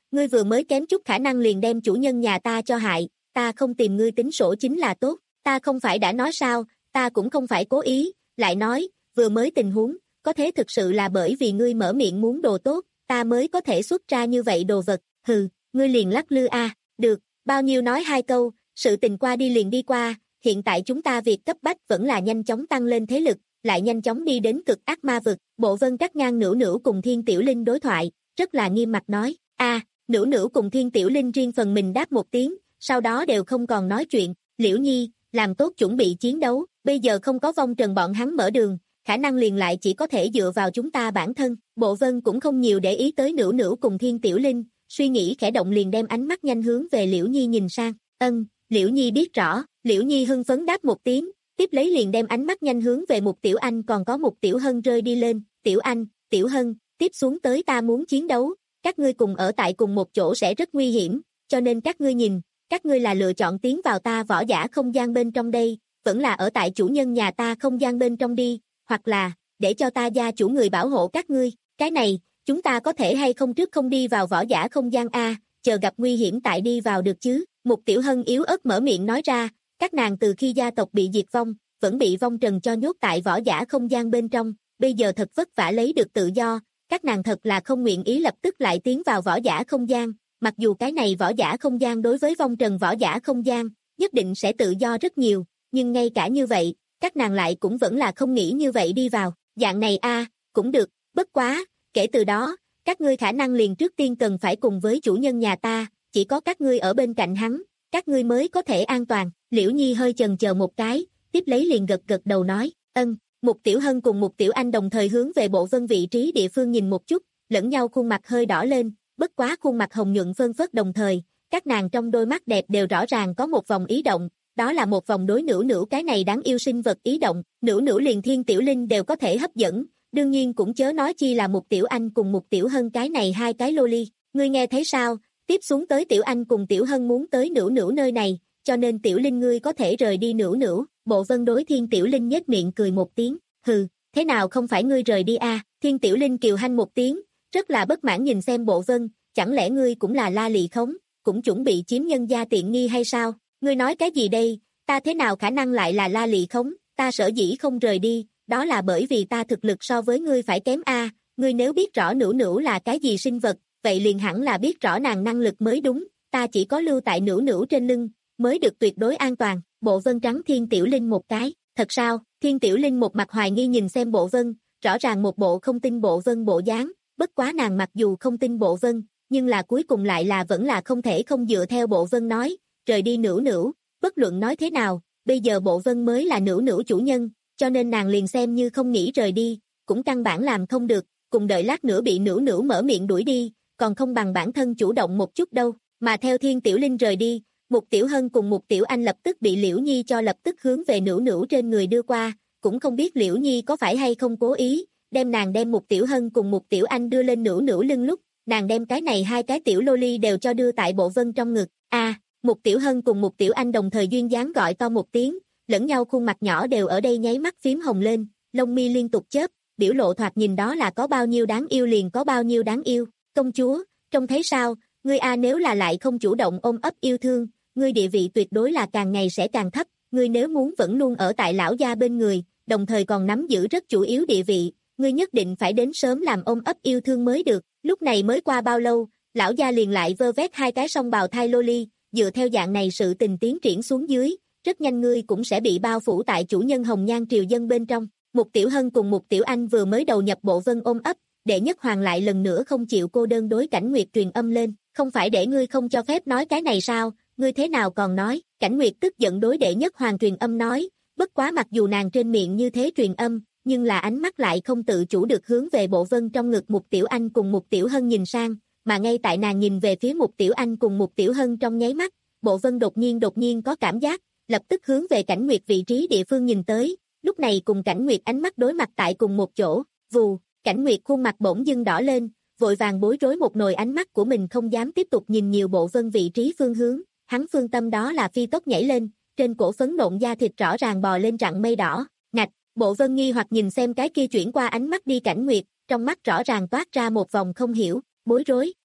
ngươi vừa mới kém chút khả năng liền đem chủ nhân nhà ta cho hại, ta không tìm ngươi tính sổ chính là tốt, ta không phải đã nói sao, ta cũng không phải cố ý, lại nói, vừa mới tình huống, có thế thực sự là bởi vì ngươi mở miệng muốn đồ tốt, ta mới có thể xuất ra như vậy đồ vật, hừ, ngươi liền lắc lư a, được, bao nhiêu nói hai câu, sự tình qua đi liền đi qua, hiện tại chúng ta việc cấp bách vẫn là nhanh chóng tăng lên thế lực, lại nhanh chóng đi đến cực ác ma vực, Bộ Vân cắt ngang Nữu Nữu cùng Thiên Tiểu Linh đối thoại, rất là nghiêm mặt nói, a, Nữu Nữu cùng Thiên Tiểu Linh riêng phần mình đáp một tiếng, sau đó đều không còn nói chuyện, Liễu Nhi, làm tốt chuẩn bị chiến đấu, bây giờ không có vong trần bọn hắn mở đường, khả năng liền lại chỉ có thể dựa vào chúng ta bản thân, Bộ Vân cũng không nhiều để ý tới Nữu Nữu cùng Thiên Tiểu Linh, suy nghĩ khẽ động liền đem ánh mắt nhanh hướng về Liễu Nhi nhìn sang, ân, Liễu Nhi biết rõ, Liễu Nhi hưng phấn đáp một tiếng, tiếp lấy liền đem ánh mắt nhanh hướng về Mục Tiểu Anh còn có Mục Tiểu Hân rơi đi lên, Tiểu Anh, Tiểu Hân, tiếp xuống tới ta muốn chiến đấu, các ngươi cùng ở tại cùng một chỗ sẽ rất nguy hiểm, cho nên các ngươi nhìn, các ngươi là lựa chọn tiến vào ta võ giả không gian bên trong đây, vẫn là ở tại chủ nhân nhà ta không gian bên trong đi, hoặc là, để cho ta gia chủ người bảo hộ các ngươi, cái này, chúng ta có thể hay không trước không đi vào võ giả không gian a, chờ gặp nguy hiểm tại đi vào được chứ, Mục Tiểu Hân yếu ớt mở miệng nói ra, các nàng từ khi gia tộc bị diệt vong, vẫn bị vong trần cho nhốt tại võ giả không gian bên trong, bây giờ thật vất vả lấy được tự do, các nàng thật là không nguyện ý lập tức lại tiến vào võ giả không gian, mặc dù cái này võ giả không gian đối với vong trần võ giả không gian, nhất định sẽ tự do rất nhiều, nhưng ngay cả như vậy, các nàng lại cũng vẫn là không nghĩ như vậy đi vào, dạng này a, cũng được, bất quá, kể từ đó, các ngươi khả năng liền trước tiên cần phải cùng với chủ nhân nhà ta, chỉ có các ngươi ở bên cạnh hắn, các ngươi mới có thể an toàn, Liễu Nhi hơi chần chờ một cái, tiếp lấy liền gật gật đầu nói, ân, Mục Tiểu Hân cùng Mục Tiểu Anh đồng thời hướng về Bộ Vân vị trí địa phương nhìn một chút, lẫn nhau khuôn mặt hơi đỏ lên, bất quá khuôn mặt hồng nhuận phơn phớt đồng thời, các nàng trong đôi mắt đẹp đều rõ ràng có một vòng ý động, đó là một vòng đối Nữu Nữu cái này đáng yêu sinh vật ý động, Nữu Nữu liền Thiên Tiểu Linh đều có thể hấp dẫn, đương nhiên cũng chớ nói chi là Mục Tiểu Anh cùng Mục Tiểu Hân cái này hai cái loli, ngươi nghe thấy sao, tiếp xuống tới Tiểu Anh cùng Tiểu Hân muốn tới Nữu Nữu nơi này, cho nên Tiểu Linh ngươi có thể rời đi Nữu Nữu, Bộ Vân đối Thiên Tiểu Linh nhếch miệng cười một tiếng, hừ, thế nào không phải ngươi rời đi a, Thiên Tiểu Linh kiều hanh một tiếng, rất là bất mãn nhìn xem Bộ Vân, chẳng lẽ ngươi cũng là la lị khống, cũng chuẩn bị chiếm nhân gia tiện nghi hay sao, ngươi nói cái gì đây, ta thế nào khả năng lại là la lị khống, ta sở dĩ không rời đi, đó là bởi vì ta thực lực so với ngươi phải kém a, ngươi nếu biết rõ Nữu Nữu là cái gì sinh vật, vậy liền hẳn là biết rõ nàng năng lực mới đúng, ta chỉ có lưu tại Nữu Nữu trên lưng, mới được tuyệt đối an toàn, Bộ Vân trắng Thiên Tiểu Linh một cái, thật sao, Thiên Tiểu Linh một mặt hoài nghi nhìn xem Bộ Vân, rõ ràng một bộ không tin Bộ Vân bộ dáng, bất quá nàng mặc dù không tin Bộ Vân, nhưng là cuối cùng lại là vẫn là không thể không dựa theo Bộ Vân nói, rời đi Nữu Nữu, bất luận nói thế nào, bây giờ Bộ Vân mới là Nữu Nữu chủ nhân, cho nên nàng liền xem như không nghĩ rời đi, cũng căn bản làm không được, cùng đợi lát nữa bị Nữu Nữu mở miệng đuổi đi, còn không bằng bản thân chủ động một chút đâu, mà theo Thiên Tiểu Linh rời đi, Mục Tiểu Hân cùng Mục Tiểu Anh lập tức bị Liễu Nhi cho lập tức hướng về Nữu Nữu trên người đưa qua, cũng không biết Liễu Nhi có phải hay không cố ý, đem nàng đem Mục Tiểu Hân cùng Mục Tiểu Anh đưa lên Nữu Nữu lưng lúc, nàng đem cái này hai cái tiểu loli đều cho đưa tại Bộ Vân trong ngực, a, Mục Tiểu Hân cùng Mục Tiểu Anh đồng thời duyên dáng gọi to một tiếng, lẫn nhau khuôn mặt nhỏ đều ở đây nháy mắt phím hồng lên, lông mi liên tục chớp, biểu lộ thoạt nhìn đó là có bao nhiêu đáng yêu liền có bao nhiêu đáng yêu, công chúa, trông thấy sao, ngươi a nếu là lại không chủ động ôm ấp yêu thương, ngươi địa vị tuyệt đối là càng ngày sẽ càng thấp, ngươi nếu muốn vẫn luôn ở tại lão gia bên người, đồng thời còn nắm giữ rất chủ yếu địa vị, ngươi nhất định phải đến sớm làm ôm ấp yêu thương mới được, lúc này mới qua bao lâu, lão gia liền lại vơ vét hai cái song bào thai loli, dựa theo dạng này sự tình tiến triển xuống dưới, rất nhanh ngươi cũng sẽ bị bao phủ tại chủ nhân hồng nhan triều dân bên trong. Mục Tiểu Hân cùng Mục Tiểu Anh vừa mới đầu nhập Bộ Vân ôm ấp, Đệ Nhất Hoàng lại lần nữa không chịu cô đơn đối Cảnh Nguyệt truyền âm lên, không phải để ngươi không cho phép nói cái này sao, ngươi thế nào còn nói, Cảnh Nguyệt tức giận đối Đệ Nhất Hoàng truyền âm nói, bất quá mặc dù nàng trên miệng như thế truyền âm, nhưng là ánh mắt lại không tự chủ được hướng về Bộ Vân trong ngực Mục Tiểu Anh cùng Mục Tiểu Hân nhìn sang, mà ngay tại nàng nhìn về phía Mục Tiểu Anh cùng Mục Tiểu Hân trong nháy mắt, Bộ Vân đột nhiên đột nhiên có cảm giác, lập tức hướng về Cảnh Nguyệt vị trí địa phương nhìn tới, lúc này cùng Cảnh Nguyệt ánh mắt đối mặt tại cùng một chỗ, vù, Cảnh Nguyệt khuôn mặt bỗng dưng đỏ lên, vội vàng bối rối một nồi ánh mắt của mình không dám tiếp tục nhìn nhiều Bộ Vân vị trí phương hướng, hắn phương tâm đó là phi tốc nhảy lên, trên cổ phấn nộn da thịt rõ ràng bò lên rặng mây đỏ, ngạch, Bộ Vân nghi hoặc nhìn xem cái kia chuyển qua ánh mắt đi Cảnh Nguyệt, trong mắt rõ ràng toát ra một vòng không hiểu, bối rối,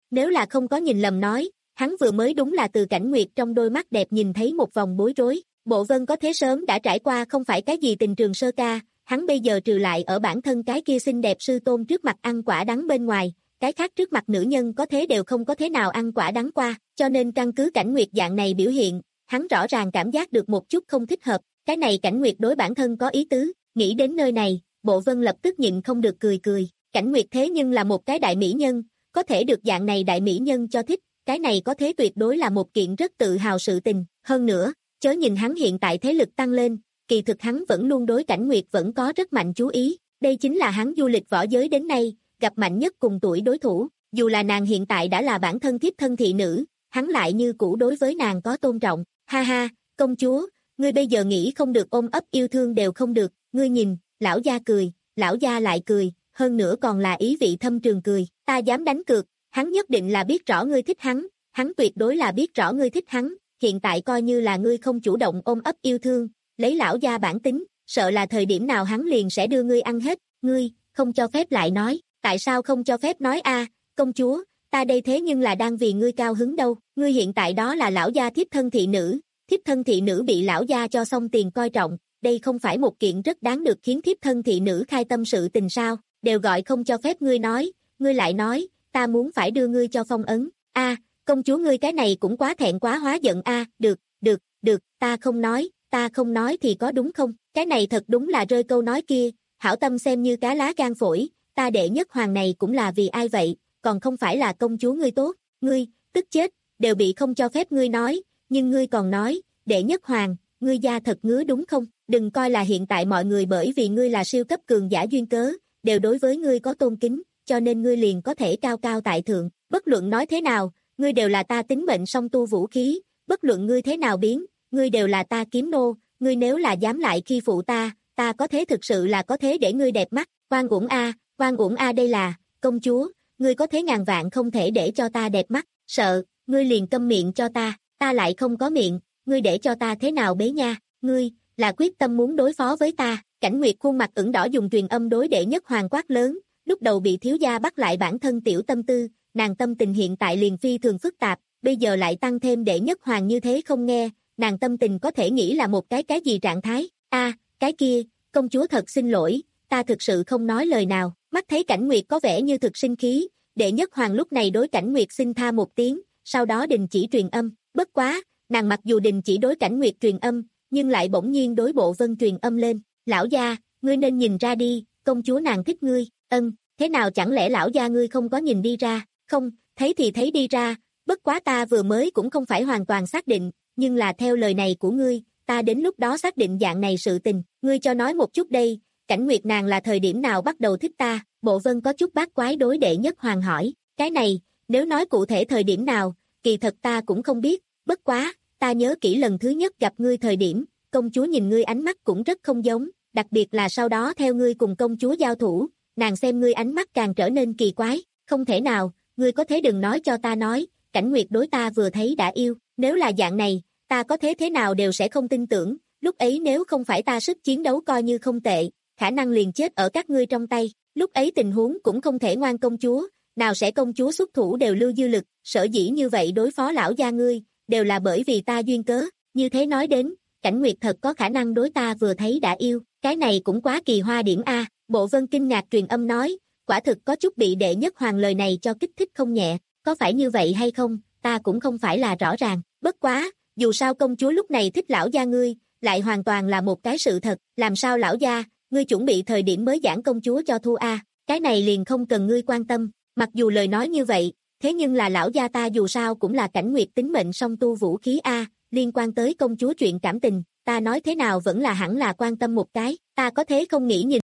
Nếu là không có nhìn lầm nói, hắn vừa mới đúng là từ Cảnh Nguyệt trong đôi mắt đẹp nhìn thấy một vòng bối rối. Bộ Vân có thế sớm đã trải qua không phải cái gì tình trường sơ ca, hắn bây giờ trừ lại ở bản thân cái kia xinh đẹp sư tôn trước mặt ăn quả đắng bên ngoài, cái khác trước mặt nữ nhân có thế đều không có thế nào ăn quả đắng qua, cho nên căn cứ Cảnh Nguyệt dạng này biểu hiện, hắn rõ ràng cảm giác được một chút không thích hợp, cái này Cảnh Nguyệt đối bản thân có ý tứ, nghĩ đến nơi này, Bộ Vân lập tức nhịn không được cười cười, Cảnh Nguyệt thế nhưng là một cái đại mỹ nhân, có thể được dạng này đại mỹ nhân cho thích, cái này có thế tuyệt đối là một kiện rất tự hào sự tình, hơn nữa, chớ nhìn hắn hiện tại thế lực tăng lên, kỳ thực hắn vẫn luôn đối Cảnh Nguyệt vẫn có rất mạnh chú ý, đây chính là hắn du lịch võ giới đến nay, gặp mạnh nhất cùng tuổi đối thủ, dù là nàng hiện tại đã là bản thân thiếp thân thị nữ, hắn lại như cũ đối với nàng có tôn trọng, ha ha, công chúa, ngươi bây giờ nghĩ không được ôm ấp yêu thương đều không được, ngươi nhìn, lão gia cười, lão gia lại cười, hơn nữa còn là ý vị thâm trường cười, ta dám đánh cược, hắn nhất định là biết rõ ngươi thích hắn, hắn tuyệt đối là biết rõ ngươi thích hắn, hiện tại coi như là ngươi không chủ động ôm ấp yêu thương, lấy lão gia bản tính, sợ là thời điểm nào hắn liền sẽ đưa ngươi ăn hết, ngươi, không cho phép lại nói, tại sao không cho phép nói a, công chúa, ta đây thế nhưng là đang vì ngươi cao hứng đâu, ngươi hiện tại đó là lão gia thiếp thân thị nữ, thiếp thân thị nữ bị lão gia cho xong tiền coi trọng, đây không phải một kiện rất đáng được khiến thiếp thân thị nữ khai tâm sự tình sao, đều gọi không cho phép ngươi nói, ngươi lại nói, ta muốn phải đưa ngươi cho phong ấn, a, công chúa ngươi cái này cũng quá thẹn quá hóa giận a, được, được, được, ta không nói, ta không nói thì có đúng không, cái này thật đúng là rơi câu nói kia, hảo tâm xem như cá lá gan phổi, ta đệ nhất hoàng này cũng là vì ai vậy, còn không phải là công chúa ngươi tốt, ngươi, tức chết, đều bị không cho phép ngươi nói, nhưng ngươi còn nói, đệ nhất hoàng, ngươi da thật ngứa đúng không, đừng coi là hiện tại mọi người bởi vì ngươi là siêu cấp cường giả duyên cớ, đều đối với ngươi có tôn kính, cho nên ngươi liền có thể cao cao tại thượng, bất luận nói thế nào, ngươi đều là ta tính mệnh song tu vũ khí, bất luận ngươi thế nào biến, ngươi đều là ta kiếm nô, ngươi nếu là dám lại khi phụ ta, ta có thế thực sự là có thế để ngươi đẹp mắt, oan uổng a, oan uổng a đây là, công chúa, ngươi có thế ngàn vạn không thể để cho ta đẹp mắt, sợ, ngươi liền câm miệng cho ta, ta lại không có miệng, ngươi để cho ta thế nào bế nha, ngươi, là quyết tâm muốn đối phó với ta, Cảnh Nguyệt khuôn mặt ửng đỏ dùng truyền âm đối đệ nhất hoàng quát lớn, lúc đầu bị thiếu gia bắt lại bản thân tiểu tâm tư, nàng tâm tình hiện tại liền phi thường phức tạp, bây giờ lại tăng thêm đệ nhất hoàng như thế không nghe, nàng tâm tình có thể nghĩ là một cái cái gì trạng thái, a, cái kia, công chúa thật xin lỗi, ta thực sự không nói lời nào, mắt thấy Cảnh Nguyệt có vẻ như thực sinh khí, đệ nhất hoàng lúc này đối Cảnh Nguyệt xin tha một tiếng, sau đó đình chỉ truyền âm, bất quá, nàng mặc dù đình chỉ đối Cảnh Nguyệt truyền âm, nhưng lại bỗng nhiên đối Bộ Vân truyền âm lên, lão gia, ngươi nên nhìn ra đi, công chúa nàng thích ngươi, ân, thế nào chẳng lẽ lão gia ngươi không có nhìn đi ra, không, thấy thì thấy đi ra, bất quá ta vừa mới cũng không phải hoàn toàn xác định, nhưng là theo lời này của ngươi, ta đến lúc đó xác định dạng này sự tình, ngươi cho nói một chút đây, Cảnh Nguyệt nàng là thời điểm nào bắt đầu thích ta, Bộ Vân có chút bát quái đối đệ nhất hoàng hỏi, cái này, nếu nói cụ thể thời điểm nào, kỳ thật ta cũng không biết, bất quá, ta nhớ kỹ lần thứ nhất gặp ngươi thời điểm, công chúa nhìn ngươi ánh mắt cũng rất không giống, đặc biệt là sau đó theo ngươi cùng công chúa giao thủ, nàng xem ngươi ánh mắt càng trở nên kỳ quái, không thể nào, ngươi có thế đừng nói cho ta nói, Cảnh Nguyệt đối ta vừa thấy đã yêu, nếu là dạng này, ta có thế thế nào đều sẽ không tin tưởng, lúc ấy nếu không phải ta sức chiến đấu coi như không tệ, khả năng liền chết ở các ngươi trong tay, lúc ấy tình huống cũng không thể ngoan công chúa, nào sẽ công chúa xuất thủ đều lưu dư lực, sở dĩ như vậy đối phó lão gia ngươi, đều là bởi vì ta duyên cớ, như thế nói đến, Cảnh Nguyệt thật có khả năng đối ta vừa thấy đã yêu, cái này cũng quá kỳ hoa điểm a, Bộ Vân kinh ngạc truyền âm nói, quả thực có chút bị đệ nhất hoàng lời này cho kích thích không nhẹ, có phải như vậy hay không, ta cũng không phải là rõ ràng, bất quá, dù sao công chúa lúc này thích lão gia ngươi, lại hoàn toàn là một cái sự thật, làm sao lão gia, ngươi chuẩn bị thời điểm mới giảng công chúa cho thu a, cái này liền không cần ngươi quan tâm, mặc dù lời nói như vậy, thế nhưng là lão gia ta dù sao cũng là Cảnh Nguyệt tính mệnh song tu vũ khí a, liên quan tới công chúa chuyện cảm tình, ta nói thế nào vẫn là hẳn là quan tâm một cái, ta có thế không nghĩ nhìn.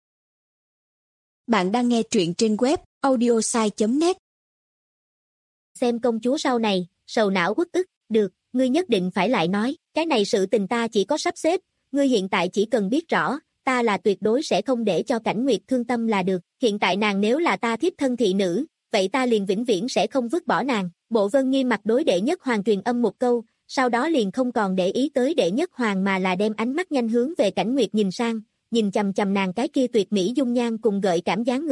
Bạn đang nghe truyện trên web audiosai chấm net. Xem công chúa sau này, sầu não uất ức, được, ngươi nhất định phải lại nói, cái này sự tình ta chỉ có sắp xếp, ngươi hiện tại chỉ cần biết rõ, ta là tuyệt đối sẽ không để cho Cảnh Nguyệt thương tâm là được, hiện tại nàng nếu là ta thiếp thân thị nữ, vậy ta liền vĩnh viễn sẽ không vứt bỏ nàng, Bộ Vân nghiêm mặt đối đệ nhất hoàng truyền âm một câu, sau đó liền không còn để ý tới đệ nhất hoàng mà là đem ánh mắt nhanh hướng về Cảnh Nguyệt nhìn sang, nhìn chầm chầm nàng cái kia tuyệt mỹ dung nhan cùng gợi cảm dáng người,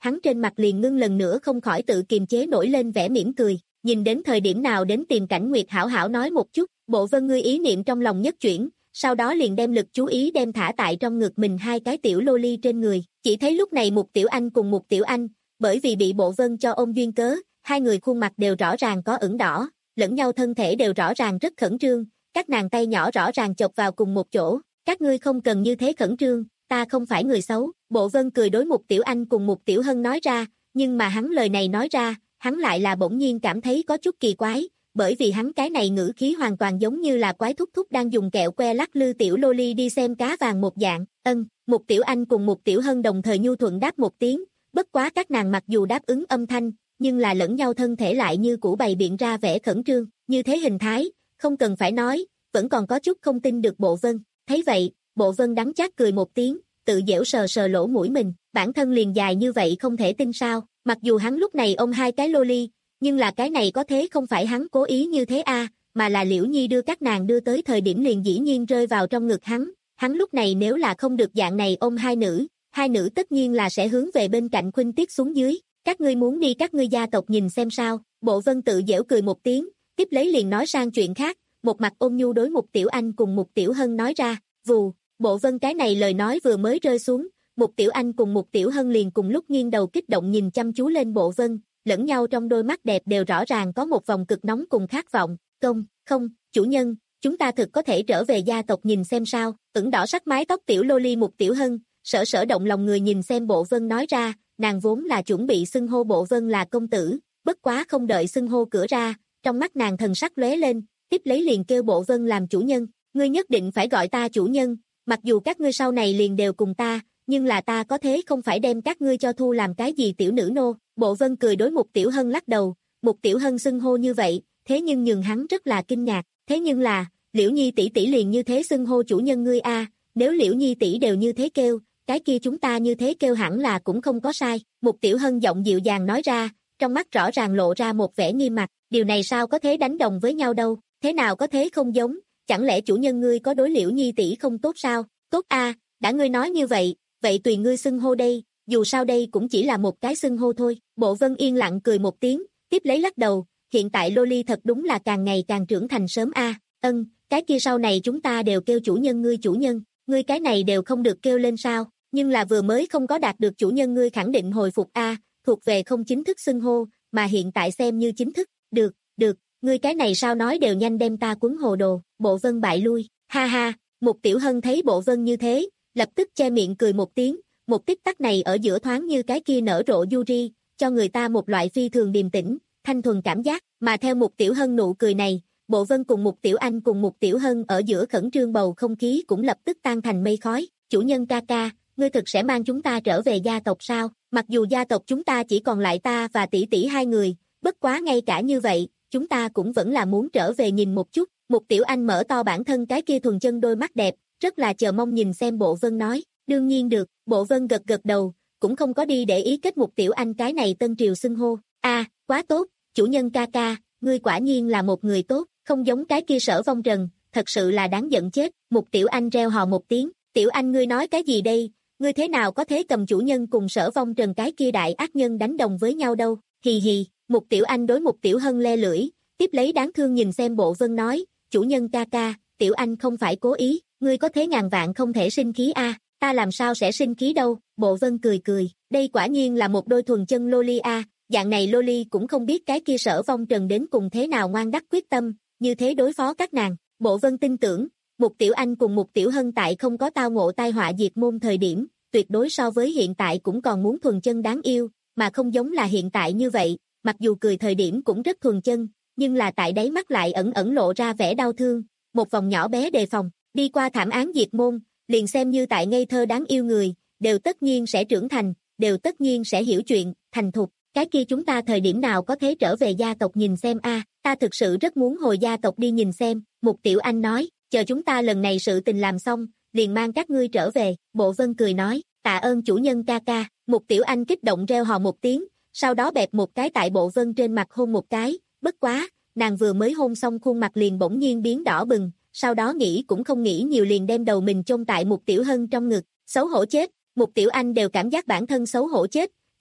hắn trên mặt liền ngưng lần nữa không khỏi tự kiềm chế nổi lên vẻ mỉm cười, nhìn đến thời điểm nào đến tìm Cảnh Nguyệt hảo hảo nói một chút, Bộ Vân ngươi ý niệm trong lòng nhất chuyển, sau đó liền đem lực chú ý đem thả tại trong ngực mình hai cái tiểu lô ly trên người, chỉ thấy lúc này Mục Tiểu Anh cùng Mục Tiểu Anh, bởi vì bị Bộ Vân cho ôm duyên cớ, hai người khuôn mặt đều rõ ràng có ửng đỏ, lẫn nhau thân thể đều rõ ràng rất khẩn trương, các nàng tay nhỏ rõ ràng chộp vào cùng một chỗ, các ngươi không cần như thế khẩn trương, ta không phải người xấu, Bộ Vân cười đối Mục Tiểu Anh cùng Mục Tiểu Hân nói ra, nhưng mà hắn lời này nói ra, hắn lại là bỗng nhiên cảm thấy có chút kỳ quái, bởi vì hắn cái này ngữ khí hoàn toàn giống như là quái thúc thúc đang dùng kẹo que lắc lư tiểu lô ly đi xem cá vàng một dạng, ân, Mục Tiểu Anh cùng Mục Tiểu Hân đồng thời nhu thuận đáp một tiếng, bất quá các nàng mặc dù đáp ứng âm thanh, nhưng là lẫn nhau thân thể lại như cũ bày biện ra vẻ khẩn trương, như thế hình thái, không cần phải nói, vẫn còn có chút không tin được Bộ Vân, thấy vậy, Bộ Vân đắng chát cười một tiếng, tự dễu sờ sờ lỗ mũi mình, bản thân liền dài như vậy không thể tin sao, mặc dù hắn lúc này ôm hai cái lô ly, nhưng là cái này có thế không phải hắn cố ý như thế a, mà là Liễu Nhi đưa các nàng đưa tới thời điểm liền dĩ nhiên rơi vào trong ngực hắn, hắn lúc này nếu là không được dạng này ôm hai nữ, hai nữ tất nhiên là sẽ hướng về bên cạnh khuynh tiết xuống dưới, các ngươi muốn đi các ngươi gia tộc nhìn xem sao, Bộ Vân tự dễu cười một tiếng, tiếp lấy liền nói sang chuyện khác, một mặt ôn nhu đối Mục Tiểu Anh cùng Mục Tiểu Hân nói ra, vù, Bộ Vân cái này lời nói vừa mới rơi xuống, Mục Tiểu Anh cùng Mục Tiểu Hân liền cùng lúc nghiêng đầu kích động nhìn chăm chú lên Bộ Vân, lẫn nhau trong đôi mắt đẹp đều rõ ràng có một vòng cực nóng cùng khát vọng, công, không, chủ nhân, chúng ta thực có thể trở về gia tộc nhìn xem sao, ửng đỏ sắc mái tóc tiểu lô ly Mục Tiểu Hân, sở sở động lòng người nhìn xem Bộ Vân nói ra, nàng vốn là chuẩn bị xưng hô Bộ Vân là công tử, bất quá không đợi xưng hô cửa ra, trong mắt nàng thần sắc lóe lên, tiếp lấy liền kêu Bộ Vân làm chủ nhân, ngươi nhất định phải gọi ta chủ nhân, mặc dù các ngươi sau này liền đều cùng ta, nhưng là ta có thế không phải đem các ngươi cho thu làm cái gì tiểu nữ nô, Bộ Vân cười đối Mục Tiểu Hân lắc đầu, Mục Tiểu Hân xưng hô như vậy, thế nhưng nhường hắn rất là kinh ngạc, thế nhưng là, Liễu Nhi tỷ tỷ liền như thế xưng hô chủ nhân ngươi a, nếu Liễu Nhi tỷ đều như thế kêu, cái kia chúng ta như thế kêu hẳn là cũng không có sai, Mục Tiểu Hân giọng dịu dàng nói ra, trong mắt rõ ràng lộ ra một vẻ nghiêm mặt, điều này sao có thế đánh đồng với nhau đâu, thế nào có thế không giống, chẳng lẽ chủ nhân ngươi có đối Liễu Nhi tỷ không tốt sao, tốt a, đã ngươi nói như vậy, vậy tùy ngươi xưng hô đây, dù sao đây cũng chỉ là một cái xưng hô thôi, Bộ Vân yên lặng cười một tiếng, tiếp lấy lắc đầu, hiện tại Loli thật đúng là càng ngày càng trưởng thành sớm a, ân, cái kia sau này chúng ta đều kêu chủ nhân ngươi chủ nhân, ngươi cái này đều không được kêu lên sao, nhưng là vừa mới không có đạt được chủ nhân ngươi khẳng định hồi phục a, thuộc về không chính thức xưng hô, mà hiện tại xem như chính thức, được, được, ngươi cái này sao nói đều nhanh đem ta quấn hồ đồ, Bộ Vân bại lui, ha ha, Mục Tiểu Hân thấy Bộ Vân như thế, lập tức che miệng cười một tiếng, một tích tắc này ở giữa thoáng như cái kia nở rộ Yuri, cho người ta một loại phi thường điềm tĩnh, thanh thuần cảm giác, mà theo Mục Tiểu Hân nụ cười này, Bộ Vân cùng Mục Tiểu Anh cùng Mục Tiểu Hân ở giữa khẩn trương bầu không khí cũng lập tức tan thành mây khói, chủ nhân ca ca, ngươi thực sẽ mang chúng ta trở về gia tộc sao, mặc dù gia tộc chúng ta chỉ còn lại ta và tỷ tỷ hai người, bất quá ngay cả như vậy, chúng ta cũng vẫn là muốn trở về nhìn một chút, Mục Tiểu Anh mở to bản thân cái kia thuần chân đôi mắt đẹp, rất là chờ mong nhìn xem Bộ Vân nói, đương nhiên được, Bộ Vân gật gật đầu, cũng không có đi để ý kết Mục Tiểu Anh cái này tân triều xưng hô, a, à, quá tốt, chủ nhân ca ca, ngươi quả nhiên là một người tốt, không giống cái kia Sở Vong Trần, thật sự là đáng giận chết, Mục Tiểu Anh reo hò một tiếng, Tiểu Anh ngươi nói cái gì đây, ngươi thế nào có thế cầm chủ nhân cùng Sở Vong Trần cái kia đại ác nhân đánh đồng với nhau đâu, hì hì, Mục Tiểu Anh đối Mục Tiểu Hân le lưỡi, tiếp lấy đáng thương nhìn xem Bộ Vân nói, chủ nhân ca ca, Tiểu Anh không phải cố ý, ngươi có thế ngàn vạn không thể sinh khí a, ta làm sao sẽ sinh khí đâu, Bộ Vân cười cười, đây quả nhiên là một đôi thuần chân loli a, dạng này loli cũng không biết cái kia Sở Vong Trần đến cùng thế nào ngoan đắc quyết tâm, như thế đối phó các nàng, Bộ Vân tin tưởng, Mục Tiểu Anh cùng Mục Tiểu Hân tại không có tao ngộ tai họa diệt môn thời điểm, tuyệt đối so với hiện tại cũng còn muốn thuần chân đáng yêu, mà không giống là hiện tại như vậy, mặc dù cười thời điểm cũng rất thuần chân, nhưng là tại đáy mắt lại ẩn ẩn lộ ra vẻ đau thương, một vòng nhỏ bé đề phòng, đi qua thảm án diệt môn, liền xem như tại ngây thơ đáng yêu người, đều tất nhiên sẽ trưởng thành, đều tất nhiên sẽ hiểu chuyện, thành thục, cái kia chúng ta thời điểm nào có thể trở về gia tộc nhìn xem a, à, ta thực sự rất muốn hồi gia tộc đi nhìn xem, Mục Tiểu Anh nói, chờ chúng ta lần này sự tình làm xong, liền mang các ngươi trở về, Bộ Vân cười nói, tạ ơn chủ nhân ca ca, Mục Tiểu Anh kích động reo hò một tiếng, sau đó bẹp một cái tại Bộ Vân trên mặt hôn một cái, bất quá, nàng vừa mới hôn xong khuôn mặt liền bỗng nhiên biến đỏ bừng, sau đó nghĩ cũng không nghĩ nhiều liền đem đầu mình chôn tại Mục Tiểu Hân trong ngực, xấu hổ chết, Mục Tiểu Anh đều cảm giác bản thân xấu hổ chết,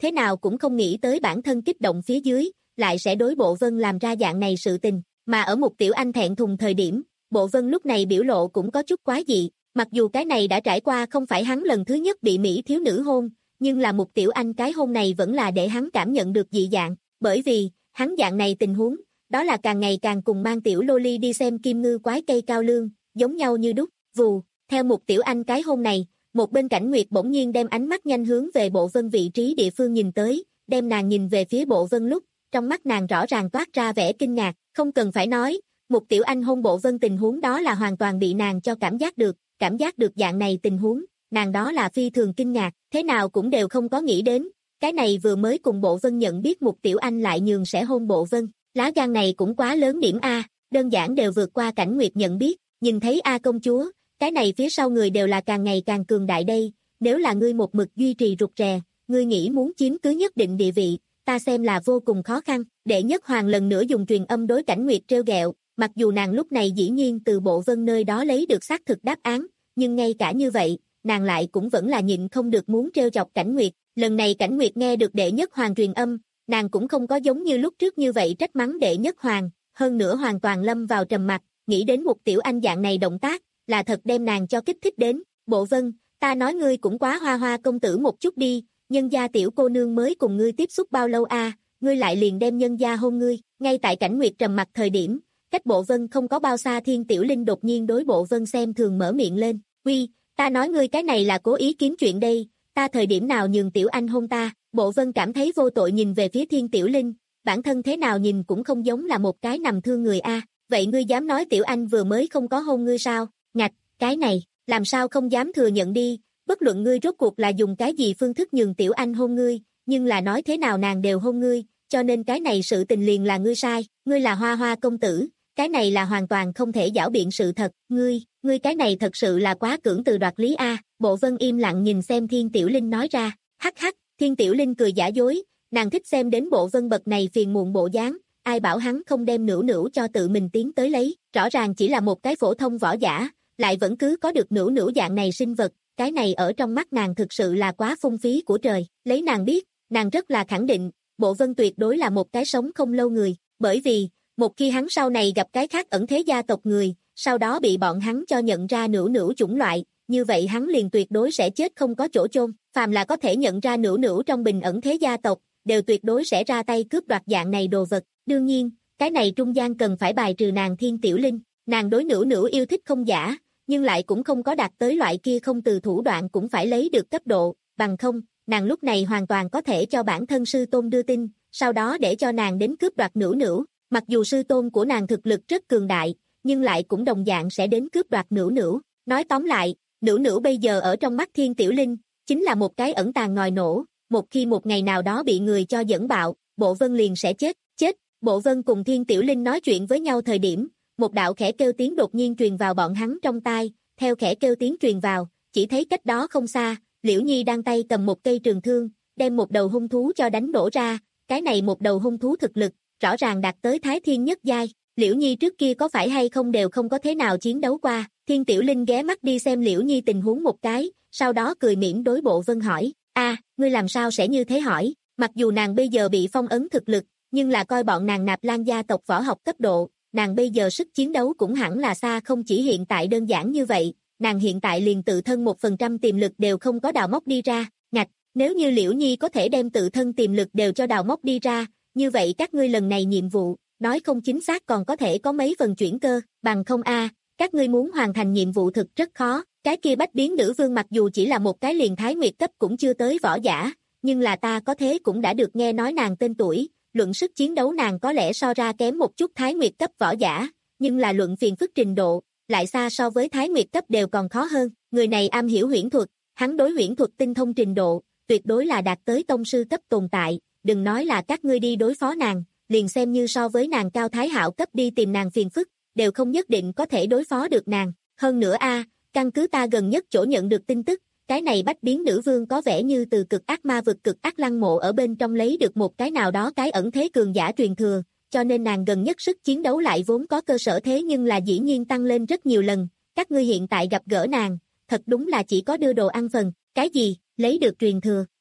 thế nào cũng không nghĩ tới bản thân kích động phía dưới, lại sẽ đối Bộ Vân làm ra dạng này sự tình, mà ở Mục Tiểu Anh thẹn thùng thời điểm, Bộ Vân lúc này biểu lộ cũng có chút quái dị, mặc dù cái này đã trải qua không phải hắn lần thứ nhất bị Mỹ thiếu nữ hôn, nhưng là Mục Tiểu Anh cái hôn này vẫn là để hắn cảm nhận được dị dạng, bởi vì, hắn dạng này tình huống, đó là càng ngày càng cùng mang tiểu loli đi xem kim ngư quái cây cao lương, giống nhau như đúc, vù, theo Mục Tiểu Anh cái hôn này, một bên Cảnh Nguyệt bỗng nhiên đem ánh mắt nhanh hướng về Bộ Vân vị trí địa phương nhìn tới, đem nàng nhìn về phía Bộ Vân lúc, trong mắt nàng rõ ràng toát ra vẻ kinh ngạc, không cần phải nói, Mục Tiểu Anh hôn Bộ Vân tình huống đó là hoàn toàn bị nàng cho cảm giác được, cảm giác được dạng này tình huống, nàng đó là phi thường kinh ngạc, thế nào cũng đều không có nghĩ đến, cái này vừa mới cùng Bộ Vân nhận biết Mục Tiểu Anh lại nhường sẽ hôn Bộ Vân, lá gan này cũng quá lớn điểm A, đơn giản đều vượt qua Cảnh Nguyệt nhận biết, nhìn thấy A công chúa, cái này phía sau người đều là càng ngày càng cường đại đây, nếu là ngươi một mực duy trì rụt rè, ngươi nghĩ muốn chiếm cứ nhất định địa vị, ta xem là vô cùng khó khăn, Đệ Nhất Hoàng lần nữa dùng truyền âm đối Cảnh Nguyệt trêu ghẹo, mặc dù nàng lúc này dĩ nhiên từ Bộ Vân nơi đó lấy được xác thực đáp án, nhưng ngay cả như vậy, nàng lại cũng vẫn là nhịn không được muốn trêu chọc Cảnh Nguyệt, lần này Cảnh Nguyệt nghe được Đệ Nhất Hoàng truyền âm, nàng cũng không có giống như lúc trước như vậy trách mắng Đệ Nhất Hoàng, hơn nữa hoàn toàn lâm vào trầm mặc, nghĩ đến Mục Tiểu Anh dạng này động tác, là thật đem nàng cho kích thích đến, Bộ Vân, ta nói ngươi cũng quá hoa hoa công tử một chút đi, nhân gia tiểu cô nương mới cùng ngươi tiếp xúc bao lâu a, ngươi lại liền đem nhân gia hôn ngươi, ngay tại Cảnh Nguyệt trầm mặc thời điểm, cách Bộ Vân không có bao xa Thiên Tiểu Linh đột nhiên đối Bộ Vân xem thường mở miệng lên, uy, ta nói ngươi cái này là cố ý kiếm chuyện đây, ta thời điểm nào nhường Tiểu Anh hôn ta, Bộ Vân cảm thấy vô tội nhìn về phía Thiên Tiểu Linh, bản thân thế nào nhìn cũng không giống là một cái nằm thương người a, vậy ngươi dám nói Tiểu Anh vừa mới không có hôn ngươi sao, ngạch, cái này, làm sao không dám thừa nhận đi, bất luận ngươi rốt cuộc là dùng cái gì phương thức nhường Tiểu Anh hôn ngươi, nhưng là nói thế nào nàng đều hôn ngươi, cho nên cái này sự tình liền là ngươi sai, ngươi là hoa hoa công tử, cái này là hoàn toàn không thể giảo biện sự thật, ngươi, ngươi cái này thật sự là quá cưỡng từ đoạt lý a, Bộ Vân im lặng nhìn xem Thiên Tiểu Linh nói ra, hắc hắc, Thiên Tiểu Linh cười giả dối, nàng thích xem đến Bộ Vân bậc này phiền muộn bộ dáng, ai bảo hắn không đem nữu nữu cho tự mình tiến tới lấy, rõ ràng chỉ là một cái phổ thông võ giả, lại vẫn cứ có được nữu nữu dạng này sinh vật, cái này ở trong mắt nàng thực sự là quá phung phí của trời, lấy nàng biết, nàng rất là khẳng định, Bộ Vân tuyệt đối là một cái sống không lâu người, bởi vì, một khi hắn sau này gặp cái khác ẩn thế gia tộc người, sau đó bị bọn hắn cho nhận ra nữu nữu chủng loại, như vậy hắn liền tuyệt đối sẽ chết không có chỗ chôn, phàm là có thể nhận ra nữu nữu trong bình ẩn thế gia tộc, đều tuyệt đối sẽ ra tay cướp đoạt dạng này đồ vật, đương nhiên, cái này trung gian cần phải bài trừ nàng Thiên Tiểu Linh, nàng đối nữu nữu yêu thích không giả, nhưng lại cũng không có đạt tới loại kia không từ thủ đoạn cũng phải lấy được cấp độ, bằng không, nàng lúc này hoàn toàn có thể cho bản thân sư tôn đưa tin, sau đó để cho nàng đến cướp đoạt nữu nữu, mặc dù sư tôn của nàng thực lực rất cường đại, nhưng lại cũng đồng dạng sẽ đến cướp đoạt nữu nữu, nói tóm lại, nữu nữu bây giờ ở trong mắt Thiên Tiểu Linh, chính là một cái ẩn tàng ngòi nổ, một khi một ngày nào đó bị người cho dẫn bạo, Bộ Vân liền sẽ chết, chết, Bộ Vân cùng Thiên Tiểu Linh nói chuyện với nhau thời điểm, một đạo khẽ kêu tiếng đột nhiên truyền vào bọn hắn trong tai, theo khẽ kêu tiếng truyền vào, chỉ thấy cách đó không xa, Liễu Nhi đang tay cầm một cây trường thương, đem một đầu hung thú cho đánh đổ ra, cái này một đầu hung thú thực lực, rõ ràng đạt tới Thái Thiên nhất giai, Liễu Nhi trước kia có phải hay không đều không có thế nào chiến đấu qua, Thiên Tiểu Linh ghé mắt đi xem Liễu Nhi tình huống một cái, sau đó cười mỉm đối Bộ Vân hỏi, a, ngươi làm sao sẽ như thế hỏi, mặc dù nàng bây giờ bị phong ấn thực lực, nhưng là coi bọn nàng Nạp Lan gia tộc võ học cấp độ, nàng bây giờ sức chiến đấu cũng hẳn là xa không chỉ hiện tại đơn giản như vậy, nàng hiện tại liền tự thân một phần trăm tiềm lực đều không có đào móc đi ra, ngạch, nếu như Liễu Nhi có thể đem tự thân tiềm lực đều cho đào móc đi ra, như vậy các ngươi lần này nhiệm vụ, nói không chính xác còn có thể có mấy phần chuyển cơ, bằng không a, các ngươi muốn hoàn thành nhiệm vụ thực rất khó, cái kia bách biến nữ vương mặc dù chỉ là một cái liền Thái Nguyệt cấp cũng chưa tới võ giả, nhưng là ta có thế cũng đã được nghe nói nàng tên tuổi, luận sức chiến đấu nàng có lẽ so ra kém một chút Thái Nguyệt cấp võ giả, nhưng là luận phiền phức trình độ, lại xa so với Thái Nguyệt cấp đều còn khó hơn, người này am hiểu huyễn thuật, hắn đối huyễn thuật tinh thông trình độ, tuyệt đối là đạt tới tông sư cấp tồn tại, đừng nói là các ngươi đi đối phó nàng, liền xem như so với nàng cao thái hạo cấp đi tìm nàng phiền phức, đều không nhất định có thể đối phó được nàng, hơn nữa a, căn cứ ta gần nhất chỗ nhận được tin tức, cái này bách biến nữ vương có vẻ như từ cực ác ma vực cực ác lăng mộ ở bên trong lấy được một cái nào đó cái ẩn thế cường giả truyền thừa, cho nên nàng gần nhất sức chiến đấu lại vốn có cơ sở thế nhưng là dĩ nhiên tăng lên rất nhiều lần, các ngươi hiện tại gặp gỡ nàng, thật đúng là chỉ có đưa đồ ăn phần, cái gì, lấy được truyền thừa,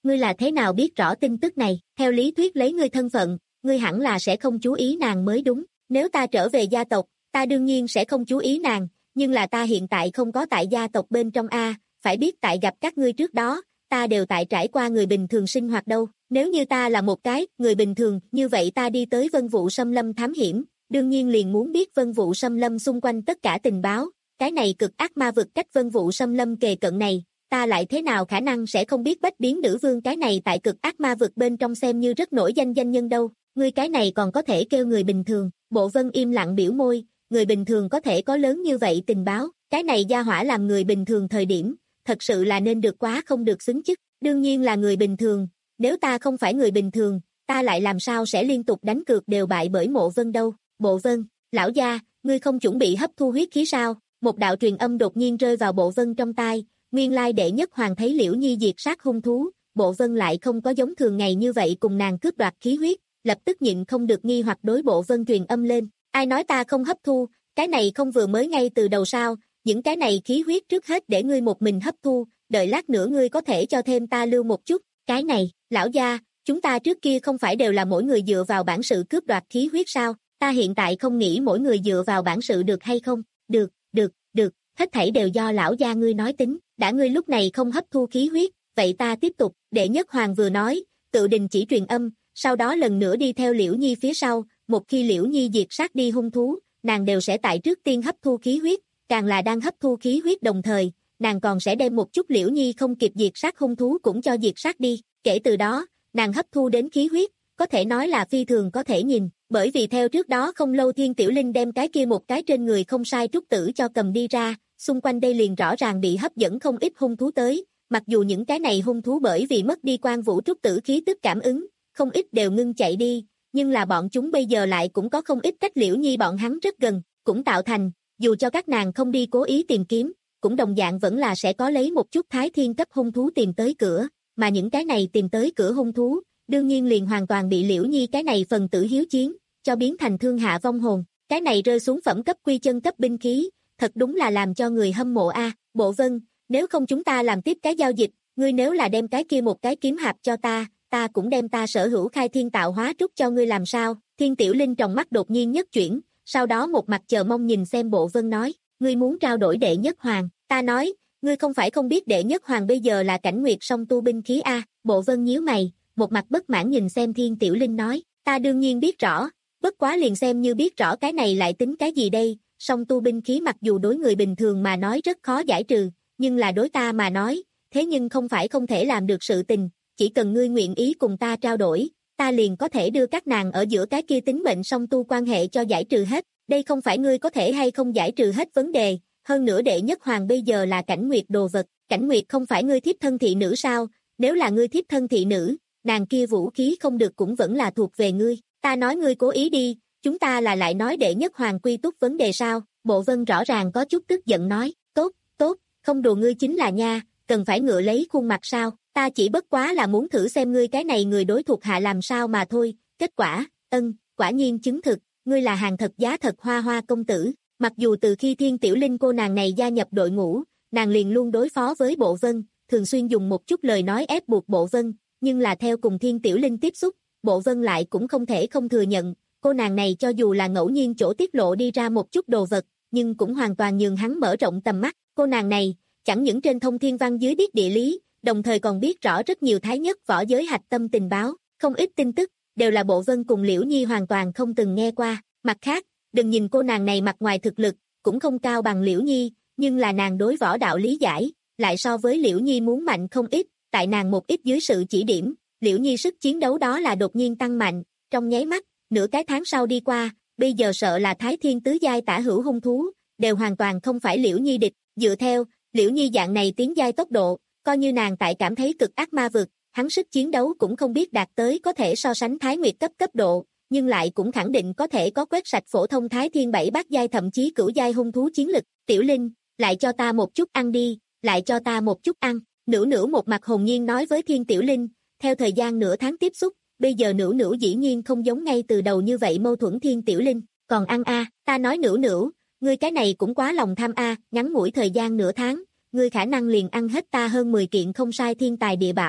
ngươi là thế nào biết rõ tin tức này, theo lý thuyết lấy ngươi thân phận, ngươi hẳn là sẽ không chú ý nàng mới đúng, nếu ta trở về gia tộc, ta đương nhiên sẽ không chú ý nàng, nhưng là ta hiện tại không có tại gia tộc bên trong a, phải biết tại gặp các ngươi trước đó, ta đều tại trải qua người bình thường sinh hoạt đâu, nếu như ta là một cái người bình thường, như vậy ta đi tới Vân Vũ Xâm Lâm thám hiểm, đương nhiên liền muốn biết Vân Vũ Xâm Lâm xung quanh tất cả tình báo, cái này cực ác ma vực cách Vân Vũ Xâm Lâm kề cận này, ta lại thế nào khả năng sẽ không biết Bách Biến Nữ Vương cái này tại cực ác ma vực bên trong xem như rất nổi danh danh nhân đâu, ngươi cái này còn có thể kêu người bình thường, Bộ Vân im lặng biểu môi, người bình thường có thể có lớn như vậy tình báo, cái này gia hỏa làm người bình thường thời điểm, thật sự là nên được quá không được xứng chức, đương nhiên là người bình thường, nếu ta không phải người bình thường, ta lại làm sao sẽ liên tục đánh cược đều bại bởi Mộ Vân đâu, Bộ Vân, lão gia, ngươi không chuẩn bị hấp thu huyết khí sao, một đạo truyền âm đột nhiên rơi vào Bộ Vân trong tai, nguyên lai đệ nhất hoàng thấy Liễu Nhi diệt sát hung thú, Bộ Vân lại không có giống thường ngày như vậy cùng nàng cướp đoạt khí huyết, lập tức nhịn không được nghi hoặc đối Bộ Vân truyền âm lên, ai nói ta không hấp thu, cái này không vừa mới ngay từ đầu sao, những cái này khí huyết trước hết để ngươi một mình hấp thu, đợi lát nữa ngươi có thể cho thêm ta lưu một chút, cái này, lão gia, chúng ta trước kia không phải đều là mỗi người dựa vào bản sự cướp đoạt khí huyết sao, ta hiện tại không nghĩ mỗi người dựa vào bản sự được hay không, được, được, được, hết thảy đều do lão gia ngươi nói tính, đã ngươi lúc này không hấp thu khí huyết, vậy ta tiếp tục, đệ nhất hoàng vừa nói, tự đình chỉ truyền âm, sau đó lần nữa đi theo Liễu Nhi phía sau, một khi Liễu Nhi diệt sát đi hung thú, nàng đều sẽ tại trước tiên hấp thu khí huyết, càng là đang hấp thu khí huyết đồng thời, nàng còn sẽ đem một chút Liễu Nhi không kịp diệt sát hung thú cũng cho diệt sát đi, kể từ đó, nàng hấp thu đến khí huyết, có thể nói là phi thường có thể nhìn, bởi vì theo trước đó không lâu Thiên Tiểu Linh đem cái kia một cái trên người không sai trúc tử cho cầm đi ra, xung quanh đây liền rõ ràng bị hấp dẫn không ít hung thú tới, mặc dù những cái này hung thú bởi vì mất đi quan vũ trúc tử khí tức cảm ứng, không ít đều ngưng chạy đi, nhưng là bọn chúng bây giờ lại cũng có không ít cách Liễu Nhi bọn hắn rất gần, cũng tạo thành, dù cho các nàng không đi cố ý tìm kiếm, cũng đồng dạng vẫn là sẽ có lấy một chút thái thiên cấp hung thú tìm tới cửa, mà những cái này tìm tới cửa hung thú, đương nhiên liền hoàn toàn bị Liễu Nhi cái này phần tử hiếu chiến, cho biến thành thương hạ vong hồn, cái này rơi xuống phẩm cấp quy chân cấp binh khí, thật đúng là làm cho người hâm mộ a. Bộ Vân, nếu không chúng ta làm tiếp cái giao dịch, ngươi nếu là đem cái kia một cái kiếm hạp cho ta, ta cũng đem ta sở hữu khai thiên tạo hóa trúc cho ngươi làm sao, Thiên Tiểu Linh trong mắt đột nhiên nhất chuyển, sau đó một mặt chờ mong nhìn xem Bộ Vân nói, ngươi muốn trao đổi đệ nhất hoàng, ta nói, ngươi không phải không biết đệ nhất hoàng bây giờ là cảnh nguyệt song tu binh khí a. Bộ Vân nhíu mày, một mặt bất mãn nhìn xem Thiên Tiểu Linh nói, ta đương nhiên biết rõ, bất quá liền xem như biết rõ cái này lại tính cái gì đây, song tu binh khí mặc dù đối người bình thường mà nói rất khó giải trừ, nhưng là đối ta mà nói, thế nhưng không phải không thể làm được sự tình, chỉ cần ngươi nguyện ý cùng ta trao đổi, ta liền có thể đưa các nàng ở giữa cái kia tính mệnh song tu quan hệ cho giải trừ hết, đây không phải ngươi có thể hay không giải trừ hết vấn đề, hơn nữa đệ nhất hoàng bây giờ là cảnh nguyệt đồ vật, cảnh nguyệt không phải ngươi thiếp thân thị nữ sao, nếu là ngươi thiếp thân thị nữ, nàng kia vũ khí không được cũng vẫn là thuộc về ngươi, ta nói ngươi cố ý đi, chúng ta là lại nói đệ nhất hoàng quy túc vấn đề sao, Bộ Vân rõ ràng có chút tức giận nói, tốt, tốt, không đùa ngươi chính là nha, cần phải ngựa lấy khuôn mặt sao, ta chỉ bất quá là muốn thử xem ngươi cái này người đối thuộc hạ làm sao mà thôi, kết quả, ân, quả nhiên chứng thực, ngươi là hàng thật giá thật Hoa Hoa công tử, mặc dù từ khi Thiên Tiểu Linh cô nàng này gia nhập đội ngũ, nàng liền luôn đối phó với Bộ Vân, thường xuyên dùng một chút lời nói ép buộc Bộ Vân, nhưng là theo cùng Thiên Tiểu Linh tiếp xúc, Bộ Vân lại cũng không thể không thừa nhận, cô nàng này cho dù là ngẫu nhiên chỗ tiết lộ đi ra một chút đồ vật, nhưng cũng hoàn toàn nhường hắn mở rộng tầm mắt, cô nàng này, chẳng những trên thông thiên văn dưới biết địa lý, đồng thời còn biết rõ rất nhiều thái nhất võ giới hạch tâm tình báo, không ít tin tức, đều là Bộ Vân cùng Liễu Nhi hoàn toàn không từng nghe qua, mặt khác, đừng nhìn cô nàng này mặt ngoài thực lực, cũng không cao bằng Liễu Nhi, nhưng là nàng đối võ đạo lý giải, lại so với Liễu Nhi muốn mạnh không ít, tại nàng một ít dưới sự chỉ điểm, Liễu Nhi sức chiến đấu đó là đột nhiên tăng mạnh, trong nháy mắt, nửa cái tháng sau đi qua, bây giờ sợ là Thái Thiên tứ giai tả hữu hung thú, đều hoàn toàn không phải Liễu Nhi địch, dựa theo, Liễu Nhi dạng này tiến giai tốc độ, coi như nàng tại cảm thấy cực ác ma vực, hắn sức chiến đấu cũng không biết đạt tới có thể so sánh Thái Nguyệt cấp cấp độ, nhưng lại cũng khẳng định có thể có quét sạch phổ thông Thái Thiên bảy bát giai thậm chí cửu giai hung thú chiến lực, Tiểu Linh, lại cho ta một chút ăn đi, lại cho ta một chút ăn, Nữu Nữu một mặt hồn nhiên nói với Thiên Tiểu Linh, theo thời gian nửa tháng tiếp xúc, bây giờ Nữu Nữu dĩ nhiên không giống ngay từ đầu như vậy mâu thuẫn Thiên Tiểu Linh, còn ăn a, ta nói Nữu Nữu, ngươi cái này cũng quá lòng tham a, ngắn ngủi thời gian nửa tháng, ngươi khả năng liền ăn hết ta hơn mười kiện không sai thiên tài địa bảo,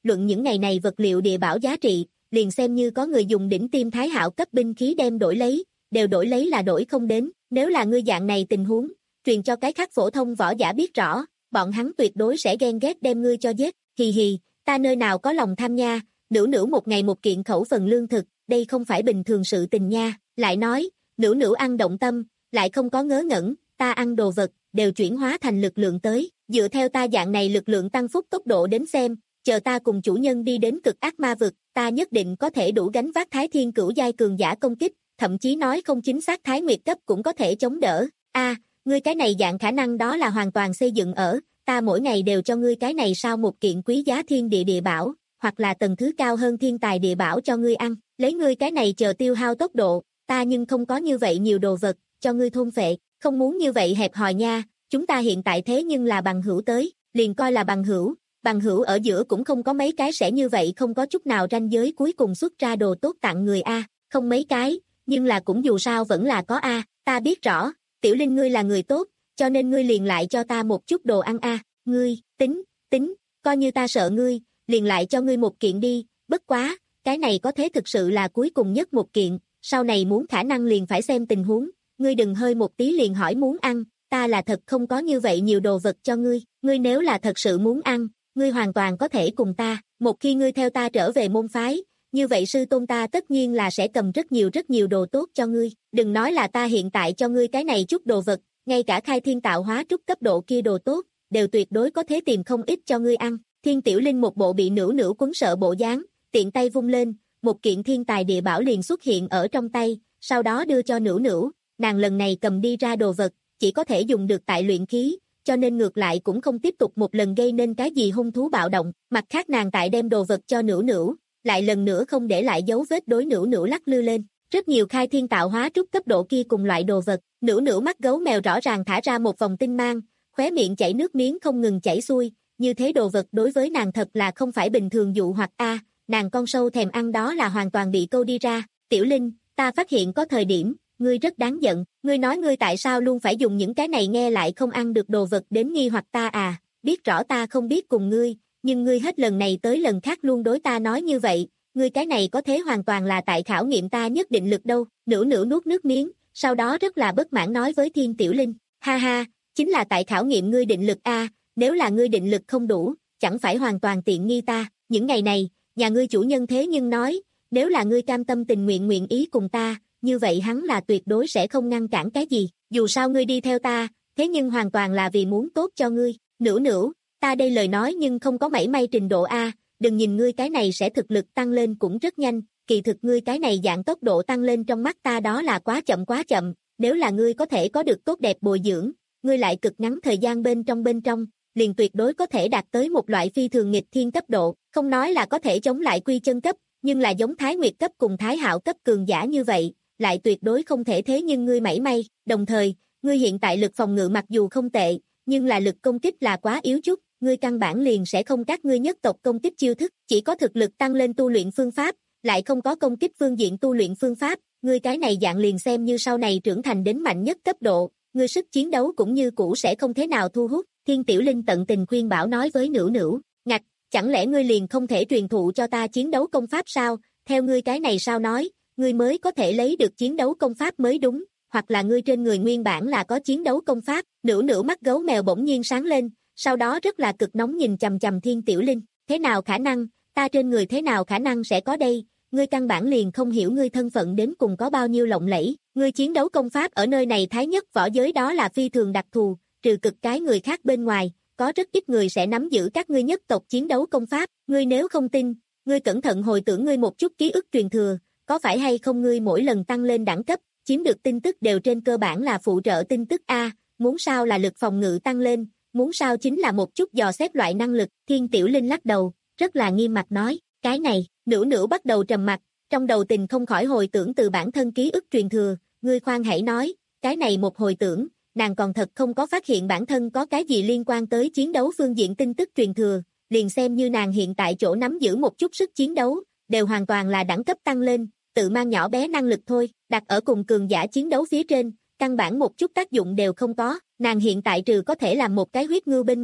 luận những ngày này vật liệu địa bảo giá trị, liền xem như có người dùng đỉnh tiêm thái hạo cấp binh khí đem đổi lấy, đều đổi lấy là đổi không đến, nếu là ngươi dạng này tình huống, truyền cho cái khác phổ thông võ giả biết rõ, bọn hắn tuyệt đối sẽ ghen ghét đem ngươi cho giết, hì hì, ta nơi nào có lòng tham nha, nữu nữu một ngày một kiện khẩu phần lương thực, đây không phải bình thường sự tình nha, lại nói, nữu nữu ăn động tâm, lại không có ngớ ngẩn, ta ăn đồ vật, đều chuyển hóa thành lực lượng tới, dựa theo ta dạng này lực lượng tăng phúc tốc độ đến xem, chờ ta cùng chủ nhân đi đến cực ác ma vực, ta nhất định có thể đủ gánh vác thái thiên cửu giai cường giả công kích, thậm chí nói không chính xác thái nguyệt cấp cũng có thể chống đỡ, a ngươi cái này dạng khả năng đó là hoàn toàn xây dựng ở, ta mỗi ngày đều cho ngươi cái này sao một kiện quý giá thiên địa địa bảo, hoặc là tầng thứ cao hơn thiên tài địa bảo cho ngươi ăn, lấy ngươi cái này chờ tiêu hao tốc độ, ta nhưng không có như vậy nhiều đồ vật, cho ngươi thôn phệ, không muốn như vậy hẹp hòi nha, chúng ta hiện tại thế nhưng là bằng hữu tới, liền coi là bằng hữu, bằng hữu ở giữa cũng không có mấy cái sẽ như vậy không có chút nào ranh giới cuối cùng xuất ra đồ tốt tặng người a, không mấy cái, nhưng là cũng dù sao vẫn là có a, ta biết rõ, Tiểu Linh ngươi là người tốt, cho nên ngươi liền lại cho ta một chút đồ ăn a, ngươi, tính, tính, coi như ta sợ ngươi, liền lại cho ngươi một kiện đi, bất quá, cái này có thế thực sự là cuối cùng nhất một kiện, sau này muốn khả năng liền phải xem tình huống, ngươi đừng hơi một tí liền hỏi muốn ăn, ta là thật không có như vậy nhiều đồ vật cho ngươi, ngươi nếu là thật sự muốn ăn, ngươi hoàn toàn có thể cùng ta, một khi ngươi theo ta trở về môn phái, như vậy sư tôn ta tất nhiên là sẽ cầm rất nhiều rất nhiều đồ tốt cho ngươi, đừng nói là ta hiện tại cho ngươi cái này chút đồ vật, ngay cả khai thiên tạo hóa trúc cấp độ kia đồ tốt, đều tuyệt đối có thể tìm không ít cho ngươi ăn. Thiên Tiểu Linh một bộ bị nữu nữu quấn sợ bộ dáng, tiện tay vung lên, một kiện thiên tài địa bảo liền xuất hiện ở trong tay, sau đó đưa cho nữu nữu, nàng lần này cầm đi ra đồ vật, chỉ có thể dùng được tại luyện khí, cho nên ngược lại cũng không tiếp tục một lần gây nên cái gì hung thú bạo động, mặt khác nàng tại đem đồ vật cho nữu nữu, lại lần nữa không để lại dấu vết đối nữu nữu lắc lư lên. Rất nhiều khai thiên tạo hóa trúc cấp độ kia cùng loại đồ vật, nữu nữu mắt gấu mèo rõ ràng thả ra một vòng tinh mang, khóe miệng chảy nước miếng không ngừng chảy xuôi, như thế đồ vật đối với nàng thật là không phải bình thường dụ hoặc a, nàng con sâu thèm ăn đó là hoàn toàn bị câu đi ra. Tiểu Linh, ta phát hiện có thời điểm, ngươi rất đáng giận, ngươi nói ngươi tại sao luôn phải dùng những cái này nghe lại không ăn được đồ vật đến nghi hoặc ta à, biết rõ ta không biết cùng ngươi, nhưng ngươi hết lần này tới lần khác luôn đối ta nói như vậy, ngươi cái này có thế hoàn toàn là tại khảo nghiệm ta nhất định lực đâu. Nữu nữu nuốt nước miếng, sau đó rất là bất mãn nói với Thiên Tiểu Linh, ha ha, chính là tại khảo nghiệm ngươi định lực a, nếu là ngươi định lực không đủ, chẳng phải hoàn toàn tiện nghi ta, những ngày này, nhà ngươi chủ nhân thế nhưng nói, nếu là ngươi cam tâm tình nguyện nguyện ý cùng ta, như vậy hắn là tuyệt đối sẽ không ngăn cản cái gì, dù sao ngươi đi theo ta, thế nhưng hoàn toàn là vì muốn tốt cho ngươi. Nữu nữu, ta đây lời nói nhưng không có mảy may trình độ a, đừng nhìn ngươi cái này sẽ thực lực tăng lên cũng rất nhanh, kỳ thực ngươi cái này dạng tốc độ tăng lên trong mắt ta đó là quá chậm quá chậm, nếu là ngươi có thể có được tốt đẹp bồi dưỡng, ngươi lại cực ngắn thời gian bên trong bên trong, liền tuyệt đối có thể đạt tới một loại phi thường nghịch thiên cấp độ, không nói là có thể chống lại quy chân cấp, nhưng là giống Thái Nguyệt cấp cùng Thái Hạo cấp cường giả như vậy, lại tuyệt đối không thể thế nhưng ngươi mảy may, đồng thời, ngươi hiện tại lực phòng ngự mặc dù không tệ, nhưng là lực công kích là quá yếu chút, ngươi căn bản liền sẽ không các ngươi nhất tộc công kích chiêu thức, chỉ có thực lực tăng lên tu luyện phương pháp, lại không có công kích phương diện tu luyện phương pháp, ngươi cái này dạng liền xem như sau này trưởng thành đến mạnh nhất cấp độ, ngươi sức chiến đấu cũng như cũ sẽ không thế nào thu hút. Thiên Tiểu Linh tận tình khuyên bảo nói với Nữu Nữu, ngạch, chẳng lẽ ngươi liền không thể truyền thụ cho ta chiến đấu công pháp sao, theo ngươi cái này sao nói, ngươi mới có thể lấy được chiến đấu công pháp mới đúng, hoặc là ngươi trên người nguyên bản là có chiến đấu công pháp. Nữu Nữu mắt gấu mèo bỗng nhiên sáng lên, sau đó rất là cực nóng nhìn chằm chằm Thiên Tiểu Linh, thế nào khả năng, ta trên người thế nào khả năng sẽ có đây, ngươi căn bản liền không hiểu ngươi thân phận đến cùng có bao nhiêu lộng lẫy, ngươi chiến đấu công pháp ở nơi này thái nhất võ giới đó là phi thường đặc thù, trừ cực cái người khác bên ngoài, có rất ít người sẽ nắm giữ các ngươi nhất tộc chiến đấu công pháp, ngươi nếu không tin, ngươi cẩn thận hồi tưởng ngươi một chút ký ức truyền thừa, có phải hay không ngươi mỗi lần tăng lên đẳng cấp, chiếm được tin tức đều trên cơ bản là phụ trợ tin tức a, muốn sao là lực phòng ngự tăng lên, muốn sao chính là một chút dò xét loại năng lực. Thiên Tiểu Linh lắc đầu, rất là nghiêm mặt nói, cái này, Nữu Nữu bắt đầu trầm mặt, trong đầu tình không khỏi hồi tưởng từ bản thân ký ức truyền thừa, ngươi khoan hãy nói, cái này một hồi tưởng, nàng còn thật không có phát hiện bản thân có cái gì liên quan tới chiến đấu phương diện tin tức truyền thừa, liền xem như nàng hiện tại chỗ nắm giữ một chút sức chiến đấu, đều hoàn toàn là đẳng cấp tăng lên, tự mang nhỏ bé năng lực thôi, đặt ở cùng cường giả chiến đấu phía trên, căn bản một chút tác dụng đều không có, nàng hiện tại trừ có thể làm một cái huyết ngưu bên ngoài,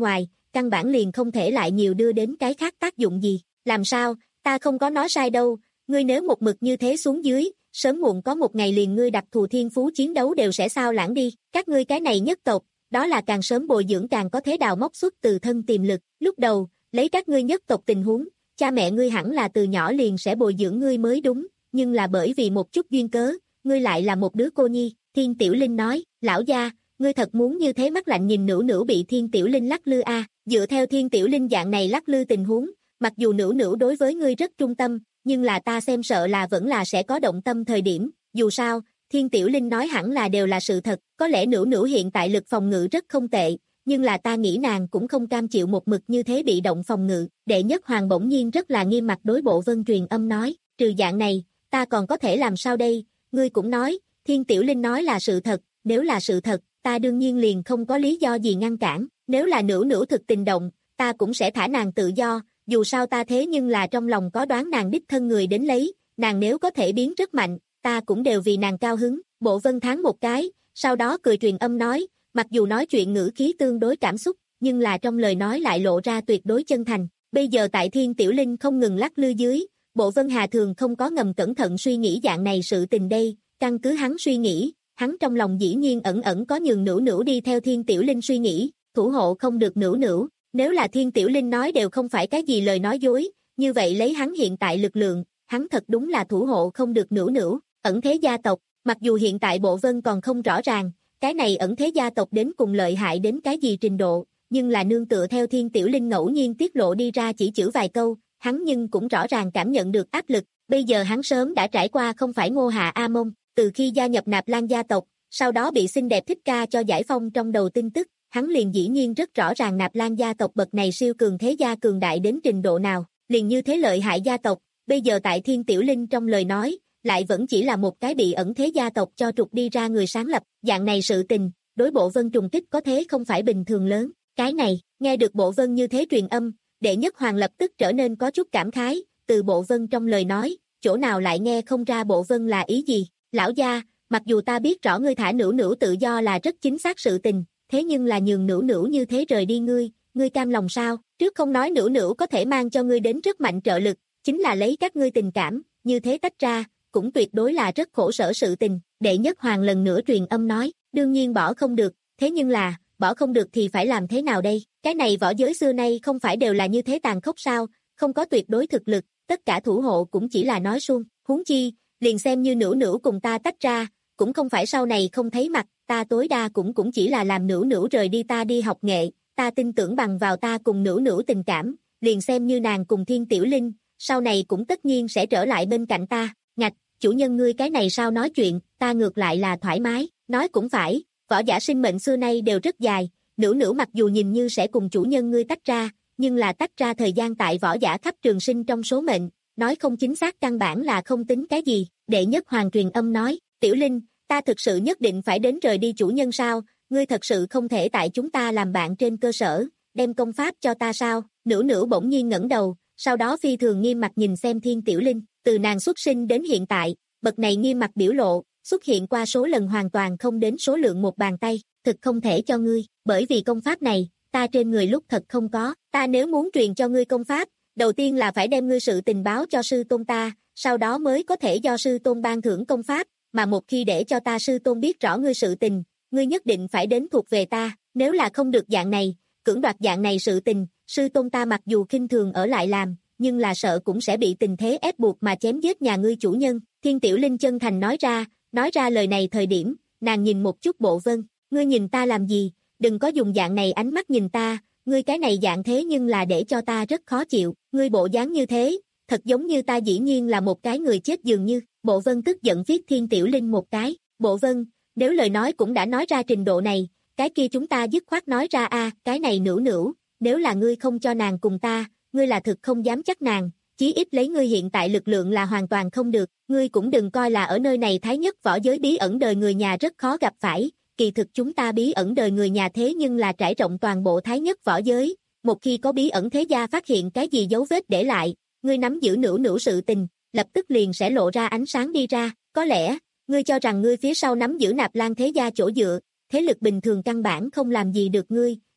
căn bản liền không thể lại nhiều đưa đến cái khác tác dụng gì. Làm sao, ta không có nói sai đâu, ngươi nếu một mực như thế xuống dưới, sớm muộn có một ngày liền ngươi đặc thù thiên phú chiến đấu đều sẽ sao lãng đi, các ngươi cái này nhất tộc, đó là càng sớm bồi dưỡng càng có thế đào móc xuất từ thân tiềm lực, lúc đầu, lấy các ngươi nhất tộc tình huống, cha mẹ ngươi hẳn là từ nhỏ liền sẽ bồi dưỡng ngươi mới đúng, nhưng là bởi vì một chút duyên cớ, ngươi lại là một đứa cô nhi, Thiên Tiểu Linh nói, lão gia, ngươi thật muốn như thế mắt lạnh nhìn Nữu Nữu bị Thiên Tiểu Linh lắc lư a, à. Dựa theo Thiên Tiểu Linh dạng này lắc lư tình huống, mặc dù Nữu Nữu đối với ngươi rất trung tâm, nhưng là ta xem sợ là vẫn là sẽ có động tâm thời điểm, dù sao, Thiên Tiểu Linh nói hẳn là đều là sự thật, có lẽ Nữu Nữu hiện tại lực phòng ngự rất không tệ, nhưng là ta nghĩ nàng cũng không cam chịu một mực như thế bị động phòng ngự, Đệ Nhất Hoàng bỗng nhiên rất là nghiêm mặt đối Bộ Vân truyền âm nói, trừ dạng này, ta còn có thể làm sao đây, ngươi cũng nói, Thiên Tiểu Linh nói là sự thật, nếu là sự thật, ta đương nhiên liền không có lý do gì ngăn cản, nếu là Nữu Nữu thực tình động, ta cũng sẽ thả nàng tự do, dù sao ta thế nhưng là trong lòng có đoán nàng đích thân người đến lấy, nàng nếu có thể biến rất mạnh, ta cũng đều vì nàng cao hứng, Bộ Vân thán một cái, sau đó cười truyền âm nói, mặc dù nói chuyện ngữ khí tương đối cảm xúc, nhưng là trong lời nói lại lộ ra tuyệt đối chân thành, bây giờ tại Thiên Tiểu Linh không ngừng lắc lư dưới, Bộ Vân Hà thường không có ngầm cẩn thận suy nghĩ dạng này sự tình đây, căn cứ hắn suy nghĩ, hắn trong lòng dĩ nhiên ẩn ẩn có nhường Nữu Nữu đi theo Thiên Tiểu Linh suy nghĩ, thủ hộ không được Nữu Nữu, nếu là Thiên Tiểu Linh nói đều không phải cái gì lời nói dối, như vậy lấy hắn hiện tại lực lượng, hắn thật đúng là thủ hộ không được Nữu Nữu, ẩn thế gia tộc, mặc dù hiện tại Bộ Vân còn không rõ ràng, cái này ẩn thế gia tộc đến cùng lợi hại đến cái gì trình độ, nhưng là nương tựa theo Thiên Tiểu Linh ngẫu nhiên tiết lộ đi ra chỉ chữ vài câu, hắn nhưng cũng rõ ràng cảm nhận được áp lực, bây giờ hắn sớm đã trải qua không phải Ngô Hạ A Mông, từ khi gia nhập Nạp Lan gia tộc, sau đó bị xinh đẹp thích ca cho giải phong trong đầu tin tức, hắn liền dĩ nhiên rất rõ ràng Nạp Lan gia tộc bậc này siêu cường thế gia cường đại đến trình độ nào, liền như thế lợi hại gia tộc, bây giờ tại Thiên Tiểu Linh trong lời nói, lại vẫn chỉ là một cái bị ẩn thế gia tộc cho trục đi ra người sáng lập, dạng này sự tình, đối Bộ Vân trùng kích có thế không phải bình thường lớn, cái này, nghe được Bộ Vân như thế truyền âm, Đệ Nhất Hoàng lập tức trở nên có chút cảm khái, từ Bộ Vân trong lời nói, chỗ nào lại nghe không ra Bộ Vân là ý gì, lão gia, mặc dù ta biết rõ ngươi thả Nữu Nữu tự do là rất chính xác sự tình, thế nhưng là nhường Nữu Nữu như thế rời đi ngươi, ngươi cam lòng sao, trước không nói Nữu Nữu có thể mang cho ngươi đến rất mạnh trợ lực, chính là lấy các ngươi tình cảm, như thế tách ra, cũng tuyệt đối là rất khổ sở sự tình, Đệ Nhất Hoàng lần nữa truyền âm nói, đương nhiên bỏ không được, thế nhưng là, bỏ không được thì phải làm thế nào đây, cái này võ giới xưa nay không phải đều là như thế tàn khốc sao, không có tuyệt đối thực lực, tất cả thủ hộ cũng chỉ là nói suông, huống chi, liền xem như Nữu Nữu cùng ta tách ra, cũng không phải sau này không thấy mặt, ta tối đa cũng cũng chỉ là làm Nữu Nữu rời đi ta đi học nghệ, ta tin tưởng bằng vào ta cùng Nữu Nữu tình cảm, liền xem như nàng cùng Thiên Tiểu Linh, sau này cũng tất nhiên sẽ trở lại bên cạnh ta, ngạch, chủ nhân ngươi cái này sao nói chuyện, ta ngược lại là thoải mái, nói cũng phải, võ giả sinh mệnh xưa nay đều rất dài, Nữu Nữu mặc dù nhìn như sẽ cùng chủ nhân ngươi tách ra, nhưng là tách ra thời gian tại võ giả khắp trường sinh trong số mệnh, nói không chính xác căn bản là không tính cái gì, Đệ Nhất Hoàng truyền âm nói, Tiểu Linh, ta thực sự nhất định phải đến rời đi chủ nhân sao, ngươi thật sự không thể tại chúng ta làm bạn trên cơ sở, đem công pháp cho ta sao, Nữu Nữu bỗng nhiên ngẩng đầu, sau đó phi thường nghiêm mặt nhìn xem Thiên Tiểu Linh, từ nàng xuất sinh đến hiện tại, bậc này nghiêm mặt biểu lộ, xuất hiện qua số lần hoàn toàn không đến số lượng một bàn tay, thực không thể cho ngươi, bởi vì công pháp này, ta trên người lúc thật không có, ta nếu muốn truyền cho ngươi công pháp, đầu tiên là phải đem ngươi sự tình báo cho sư tôn ta, sau đó mới có thể do sư tôn ban thưởng công pháp, mà một khi để cho ta sư tôn biết rõ ngươi sự tình, ngươi nhất định phải đến thuộc về ta, nếu là không được dạng này, cưỡng đoạt dạng này sự tình, sư tôn ta mặc dù khinh thường ở lại làm, nhưng là sợ cũng sẽ bị tình thế ép buộc mà chém giết nhà ngươi chủ nhân, Thiên Tiểu Linh chân thành nói ra, nói ra lời này thời điểm, nàng nhìn một chút Bộ Vân, ngươi nhìn ta làm gì, đừng có dùng dạng này ánh mắt nhìn ta, ngươi cái này dạng thế nhưng là để cho ta rất khó chịu, ngươi bộ dáng như thế, thật giống như ta dĩ nhiên là một cái người chết dường như, Bộ Vân tức giận viết Thiên Tiểu Linh một cái, Bộ Vân, nếu lời nói cũng đã nói ra trình độ này, cái kia chúng ta dứt khoát nói ra a, cái này Nữu Nữu, nếu là ngươi không cho nàng cùng ta, ngươi là thực không dám chắc nàng, chí ít lấy ngươi hiện tại lực lượng là hoàn toàn không được, ngươi cũng đừng coi là ở nơi này thái nhất võ giới bí ẩn đời người nhà rất khó gặp phải, kỳ thực chúng ta bí ẩn đời người nhà thế nhưng là trải rộng toàn bộ thái nhất võ giới, một khi có bí ẩn thế gia phát hiện cái gì dấu vết để lại, ngươi nắm giữ Nữu Nữu sự tình, lập tức liền sẽ lộ ra ánh sáng đi ra, có lẽ, ngươi cho rằng ngươi phía sau nắm giữ Nạp Lan thế gia chỗ dựa, thế lực bình thường căn bản không làm gì được ngươi,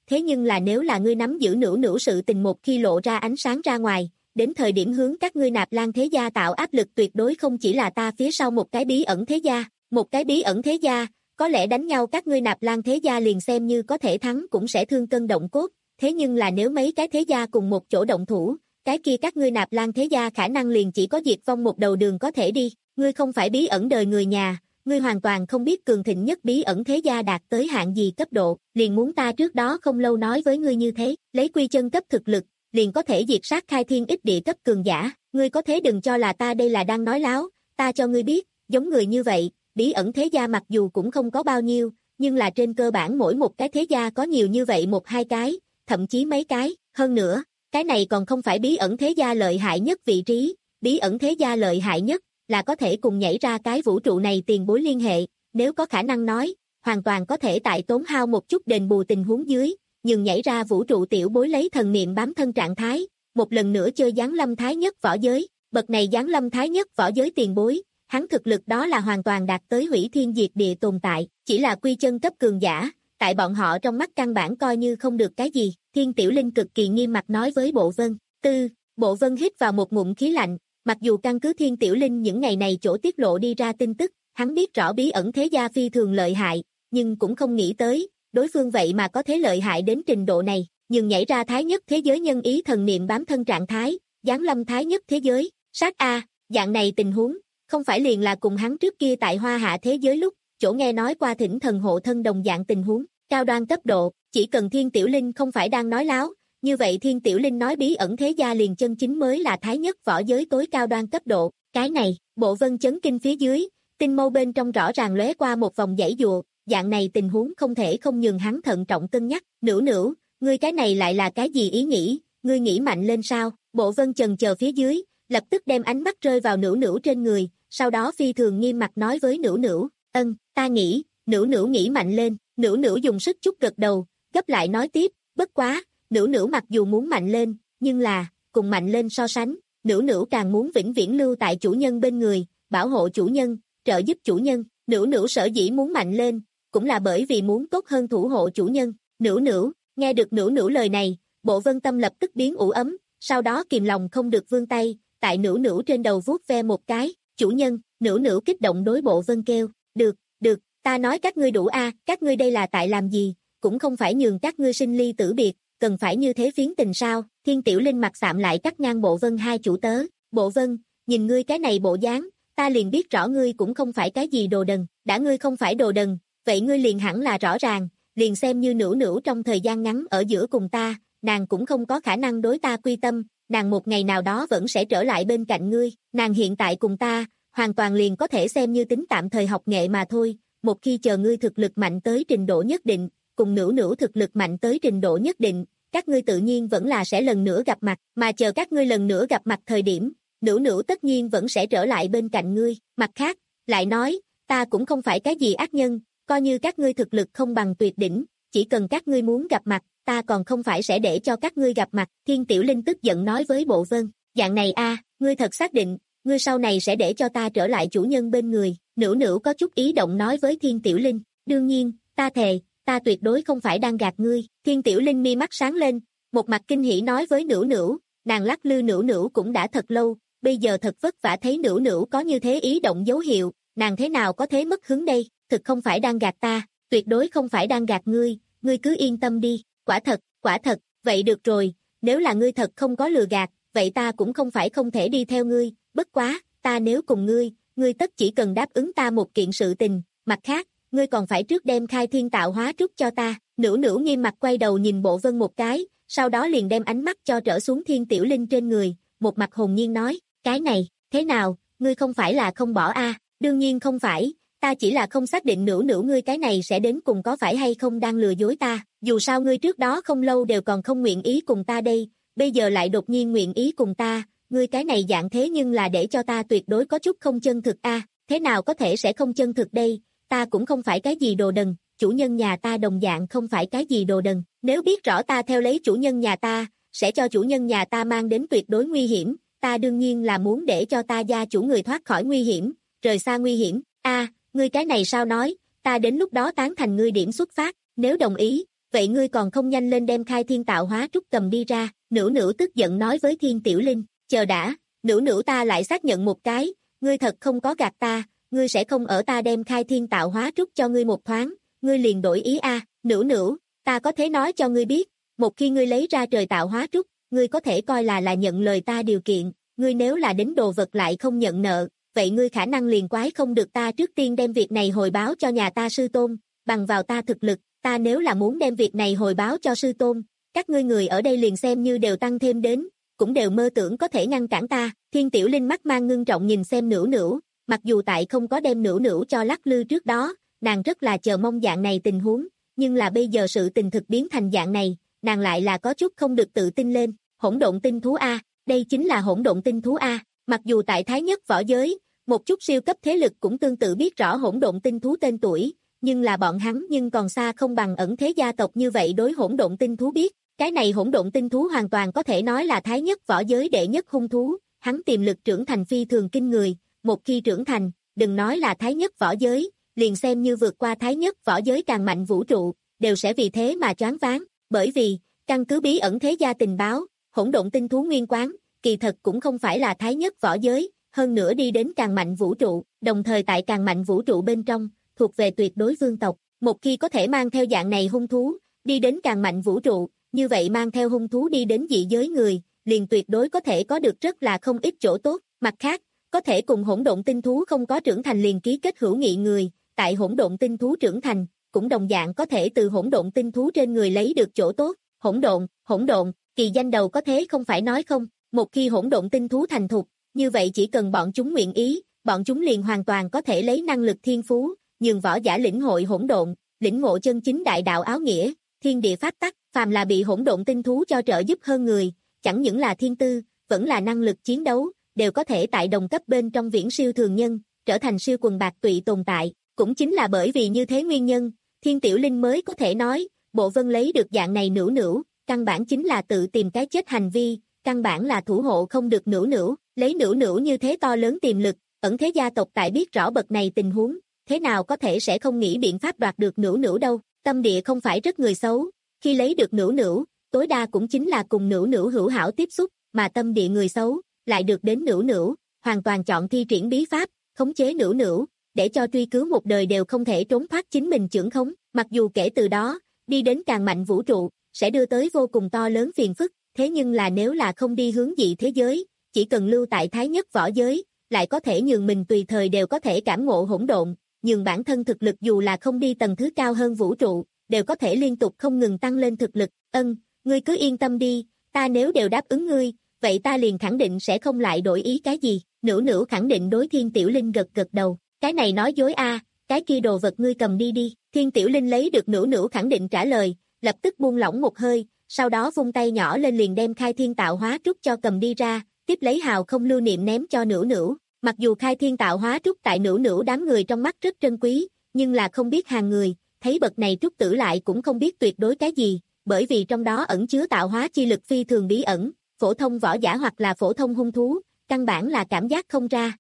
thế nhưng là nếu là ngươi nắm giữ nữu nữu sự tình một khi lộ ra ánh sáng ra ngoài, đến thời điểm hướng các ngươi Nạp Lan thế gia tạo áp lực tuyệt đối không chỉ là ta phía sau một cái bí ẩn thế gia, một cái bí ẩn thế gia, có lẽ đánh nhau các ngươi Nạp Lan thế gia liền xem như có thể thắng cũng sẽ thương cân động cốt, thế nhưng là nếu mấy cái thế gia cùng một chỗ động thủ, cái kia các ngươi Nạp Lan thế gia khả năng liền chỉ có diệt vong một đầu đường có thể đi, ngươi không phải bí ẩn đời người nhà, ngươi hoàn toàn không biết cường thịnh nhất bí ẩn thế gia đạt tới hạng gì cấp độ, liền muốn ta trước đó không lâu nói với ngươi như thế, lấy quy chân cấp thực lực, liền có thể diệt sát khai thiên ích địa cấp cường giả, ngươi có thế đừng cho là ta đây là đang nói láo, ta cho ngươi biết, giống người như vậy, bí ẩn thế gia mặc dù cũng không có bao nhiêu, nhưng là trên cơ bản mỗi một cái thế gia có nhiều như vậy một hai cái, thậm chí mấy cái, hơn nữa, cái này còn không phải bí ẩn thế gia lợi hại nhất vị trí, bí ẩn thế gia lợi hại nhất, là có thể cùng nhảy ra cái vũ trụ này tiền bối liên hệ, nếu có khả năng nói, hoàn toàn có thể tại tốn hao một chút đền bù tình huống dưới, nhưng nhảy ra vũ trụ tiểu bối lấy thần niệm bám thân trạng thái, một lần nữa chơi giáng lâm thái nhất võ giới, bậc này giáng lâm thái nhất võ giới tiền bối, hắn thực lực đó là hoàn toàn đạt tới hủy thiên diệt địa tồn tại, chỉ là quy chân cấp cường giả, tại bọn họ trong mắt căn bản coi như không được cái gì, Thiên Tiểu Linh cực kỳ nghiêm mặt nói với Bộ Vân, tư, Bộ Vân hít vào một ngụm khí lạnh, mặc dù căn cứ Thiên Tiểu Linh những ngày này chỗ tiết lộ đi ra tin tức, hắn biết rõ bí ẩn thế gia phi thường lợi hại, nhưng cũng không nghĩ tới, đối phương vậy mà có thế lợi hại đến trình độ này, nhưng nhảy ra thái nhất thế giới nhân ý thần niệm bám thân trạng thái, giáng lâm thái nhất thế giới, sát A, dạng này tình huống, không phải liền là cùng hắn trước kia tại Hoa Hạ thế giới lúc, chỗ nghe nói qua thỉnh thần hộ thân đồng dạng tình huống, cao đoan cấp độ, chỉ cần Thiên Tiểu Linh không phải đang nói láo, như vậy Thiên Tiểu Linh nói bí ẩn thế gia liền chân chính mới là thái nhất võ giới tối cao đoan cấp độ, cái này, Bộ Vân chấn kinh phía dưới, tinh mâu bên trong rõ ràng lóe qua một vòng dãy dùa, dạng này tình huống không thể không nhường hắn thận trọng cân nhắc, nữu nữu, ngươi cái này lại là cái gì ý nghĩ, ngươi nghĩ mạnh lên sao, Bộ Vân chần chờ phía dưới, lập tức đem ánh mắt rơi vào nữu nữu trên người, sau đó phi thường nghiêm mặt nói với nữu nữu, ân, ta nghĩ, nữu nữu nghĩ mạnh lên, nữu nữu dùng sức chút gật đầu, gấp lại nói tiếp, bất quá, nữu nữu mặc dù muốn mạnh lên, nhưng là, cùng mạnh lên so sánh, nữu nữu càng muốn vĩnh viễn lưu tại chủ nhân bên người, bảo hộ chủ nhân, trợ giúp chủ nhân, nữu nữu sở dĩ muốn mạnh lên, cũng là bởi vì muốn tốt hơn thủ hộ chủ nhân, nữu nữu, nghe được nữu nữu lời này, Bộ Vân tâm lập tức biến ủ ấm, sau đó kìm lòng không được vươn tay, tại nữu nữu trên đầu vuốt ve một cái, chủ nhân, nữu nữu kích động đối Bộ Vân kêu, được, được, ta nói các ngươi đủ a, các ngươi đây là tại làm gì, cũng không phải nhường các ngươi sinh ly tử biệt, cần phải như thế phiến tình sao, Thiên Tiểu Linh mặt sạm lại cắt ngang Bộ Vân hai chủ tớ, Bộ Vân, nhìn ngươi cái này bộ dáng, ta liền biết rõ ngươi cũng không phải cái gì đồ đần, đã ngươi không phải đồ đần, vậy ngươi liền hẳn là rõ ràng, liền xem như nữu nữu trong thời gian ngắn ở giữa cùng ta, nàng cũng không có khả năng đối ta quy tâm, nàng một ngày nào đó vẫn sẽ trở lại bên cạnh ngươi, nàng hiện tại cùng ta, hoàn toàn liền có thể xem như tính tạm thời học nghệ mà thôi, một khi chờ ngươi thực lực mạnh tới trình độ nhất định, cùng nữu nữu thực lực mạnh tới trình độ nhất định, các ngươi tự nhiên vẫn là sẽ lần nữa gặp mặt, mà chờ các ngươi lần nữa gặp mặt thời điểm, nữu nữu tất nhiên vẫn sẽ trở lại bên cạnh ngươi, mặt khác, lại nói, ta cũng không phải cái gì ác nhân, coi như các ngươi thực lực không bằng tuyệt đỉnh, chỉ cần các ngươi muốn gặp mặt, ta còn không phải sẽ để cho các ngươi gặp mặt, Thiên Tiểu Linh tức giận nói với Bộ Vân, dạng này a, ngươi thật xác định, ngươi sau này sẽ để cho ta trở lại chủ nhân bên người, nữu nữu có chút ý động nói với Thiên Tiểu Linh, đương nhiên, ta thề, ta tuyệt đối không phải đang gạt ngươi, Thiên Tiểu Linh mi mắt sáng lên, một mặt kinh hỉ nói với nữu nữu, nàng lắc lư nữu nữu cũng đã thật lâu, bây giờ thật vất vả thấy nữu nữu có như thế ý động dấu hiệu, nàng thế nào có thế mất hứng đây, thực không phải đang gạt ta, tuyệt đối không phải đang gạt ngươi, ngươi cứ yên tâm đi, quả thật, quả thật, vậy được rồi, nếu là ngươi thật không có lừa gạt, vậy ta cũng không phải không thể đi theo ngươi, bất quá, ta nếu cùng ngươi, ngươi tất chỉ cần đáp ứng ta một kiện sự tình, mặt khác, ngươi còn phải trước đem khai thiên tạo hóa trúc cho ta, nữu nữu nghiêm mặt quay đầu nhìn Bộ Vân một cái, sau đó liền đem ánh mắt cho trở xuống Thiên Tiểu Linh trên người, một mặt hồn nhiên nói, cái này, thế nào, ngươi không phải là không bỏ a? Đương nhiên không phải, ta chỉ là không xác định nữu nữu ngươi cái này sẽ đến cùng có phải hay không đang lừa dối ta, dù sao ngươi trước đó không lâu đều còn không nguyện ý cùng ta đây, bây giờ lại đột nhiên nguyện ý cùng ta, ngươi cái này dạng thế nhưng là để cho ta tuyệt đối có chút không chân thực a, thế nào có thể sẽ không chân thực đây, ta cũng không phải cái gì đồ đần, chủ nhân nhà ta đồng dạng không phải cái gì đồ đần, nếu biết rõ ta theo lấy chủ nhân nhà ta, sẽ cho chủ nhân nhà ta mang đến tuyệt đối nguy hiểm, ta đương nhiên là muốn để cho ta gia chủ người thoát khỏi nguy hiểm, rời xa nguy hiểm, a, ngươi cái này sao nói, ta đến lúc đó tán thành ngươi điểm xuất phát, nếu đồng ý, vậy ngươi còn không nhanh lên đem khai thiên tạo hóa trúc cầm đi ra, Nữu Nữu tức giận nói với Thiên Tiểu Linh, chờ đã, Nữu Nữu ta lại xác nhận một cái, ngươi thật không có gạt ta, ngươi sẽ không ở ta đem khai thiên tạo hóa trúc cho ngươi một thoáng, ngươi liền đổi ý a, à. Nữu Nữu, ta có thể nói cho ngươi biết, một khi ngươi lấy ra trời tạo hóa trúc, ngươi có thể coi là là nhận lời ta điều kiện, ngươi nếu là đến đồ vật lại không nhận nợ, vậy ngươi khả năng liền quái không được ta trước tiên đem việc này hồi báo cho nhà ta sư tôn, bằng vào ta thực lực, ta nếu là muốn đem việc này hồi báo cho sư tôn, các ngươi người ở đây liền xem như đều tăng thêm đến, cũng đều mơ tưởng có thể ngăn cản ta. Thiên Tiểu Linh mắt mang ngưng trọng nhìn xem Nữu Nữu, mặc dù tại không có đem Nữu Nữu cho lắc lư trước đó, nàng rất là chờ mong dạng này tình huống, nhưng là bây giờ sự tình thực biến thành dạng này, nàng lại là có chút không được tự tin lên. Hỗn độn tinh thú A, đây chính là hỗn độn tinh thú A, mặc dù tại thái nhất võ giới, một chút siêu cấp thế lực cũng tương tự biết rõ hỗn độn tinh thú tên tuổi, nhưng là bọn hắn nhưng còn xa không bằng ẩn thế gia tộc như vậy đối hỗn độn tinh thú biết. Cái này hỗn độn tinh thú hoàn toàn có thể nói là thái nhất võ giới đệ nhất hung thú, hắn tiềm lực trưởng thành phi thường kinh người, một khi trưởng thành, đừng nói là thái nhất võ giới, liền xem như vượt qua thái nhất võ giới càng mạnh vũ trụ, đều sẽ vì thế mà choáng váng, bởi vì, căn cứ bí ẩn thế gia tình báo, hỗn độn tinh thú nguyên quán, kỳ thật cũng không phải là thái nhất võ giới, hơn nữa đi đến càng mạnh vũ trụ, đồng thời tại càng mạnh vũ trụ bên trong, thuộc về tuyệt đối vương tộc, một khi có thể mang theo dạng này hung thú, đi đến càng mạnh vũ trụ, như vậy mang theo hung thú đi đến dị giới người, liền tuyệt đối có thể có được rất là không ít chỗ tốt, mặt khác, có thể cùng hỗn độn tinh thú không có trưởng thành liền ký kết hữu nghị người, tại hỗn độn tinh thú trưởng thành, cũng đồng dạng có thể từ hỗn độn tinh thú trên người lấy được chỗ tốt, hỗn độn, hỗn độn, kỳ danh đầu có thế không phải nói không, một khi hỗn độn tinh thú thành thục, như vậy chỉ cần bọn chúng nguyện ý, bọn chúng liền hoàn toàn có thể lấy năng lực thiên phú, nhường võ giả lĩnh hội hỗn độn, lĩnh ngộ chân chính đại đạo áo nghĩa, thiên địa pháp tắc, phàm là bị hỗn độn tinh thú cho trợ giúp hơn người, chẳng những là thiên tư, vẫn là năng lực chiến đấu, đều có thể tại đồng cấp bên trong viễn siêu thường nhân, trở thành siêu quần bạc tụy tồn tại, cũng chính là bởi vì như thế nguyên nhân, Thiên Tiểu Linh mới có thể nói, Bộ Vân lấy được dạng này Nữu Nữu, căn bản chính là tự tìm cái chết hành vi, căn bản là thủ hộ không được Nữu Nữu, lấy Nữu Nữu như thế to lớn tiềm lực, ẩn thế gia tộc tại biết rõ bậc này tình huống, thế nào có thể sẽ không nghĩ biện pháp đoạt được Nữu Nữu đâu, tâm địa không phải rất người xấu, khi lấy được Nữu Nữu, tối đa cũng chính là cùng Nữu Nữu hữu hảo tiếp xúc, mà tâm địa người xấu, lại được đến Nữu Nữu, hoàn toàn chọn thi triển bí pháp, khống chế Nữu Nữu, để cho truy cứu một đời đều không thể trốn thoát chính mình chưởng khống, mặc dù kể từ đó, đi đến càng mạnh vũ trụ, sẽ đưa tới vô cùng to lớn phiền phức, thế nhưng là nếu là không đi hướng dị thế giới, chỉ cần lưu tại thái nhất võ giới, lại có thể nhường mình tùy thời đều có thể cảm ngộ hỗn độn, nhường bản thân thực lực dù là không đi tầng thứ cao hơn vũ trụ, đều có thể liên tục không ngừng tăng lên thực lực, ân, ngươi cứ yên tâm đi, ta nếu đều đáp ứng ngươi, vậy ta liền khẳng định sẽ không lại đổi ý cái gì, Nữu Nữu khẳng định đối Thiên Tiểu Linh gật gật đầu, cái này nói dối a, cái kia đồ vật ngươi cầm đi đi, Thiên Tiểu Linh lấy được Nữu Nữu khẳng định trả lời, lập tức buông lỏng một hơi, sau đó vung tay nhỏ lên liền đem khai thiên tạo hóa trúc cho cầm đi ra, tiếp lấy hào không lưu niệm ném cho Nữu Nữu, mặc dù khai thiên tạo hóa trúc tại Nữu Nữu đám người trong mắt rất trân quý, nhưng là không biết hàng người, thấy bậc này trúc tử lại cũng không biết tuyệt đối cái gì, bởi vì trong đó ẩn chứa tạo hóa chi lực phi thường bí ẩn, phổ thông võ giả hoặc là phổ thông hung thú, căn bản là cảm giác không ra.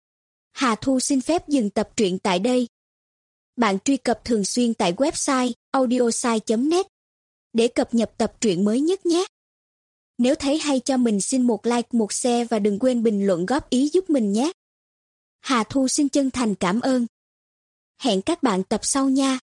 Hà Thu xin phép dừng tập truyện tại đây. Bạn truy cập thường xuyên tại website audiosai chấm net để cập nhật tập truyện mới nhất nhé. Nếu thấy hay cho mình xin một like, một share và đừng quên bình luận góp ý giúp mình nhé. Hà Thu xin chân thành cảm ơn. Hẹn các bạn tập sau nha.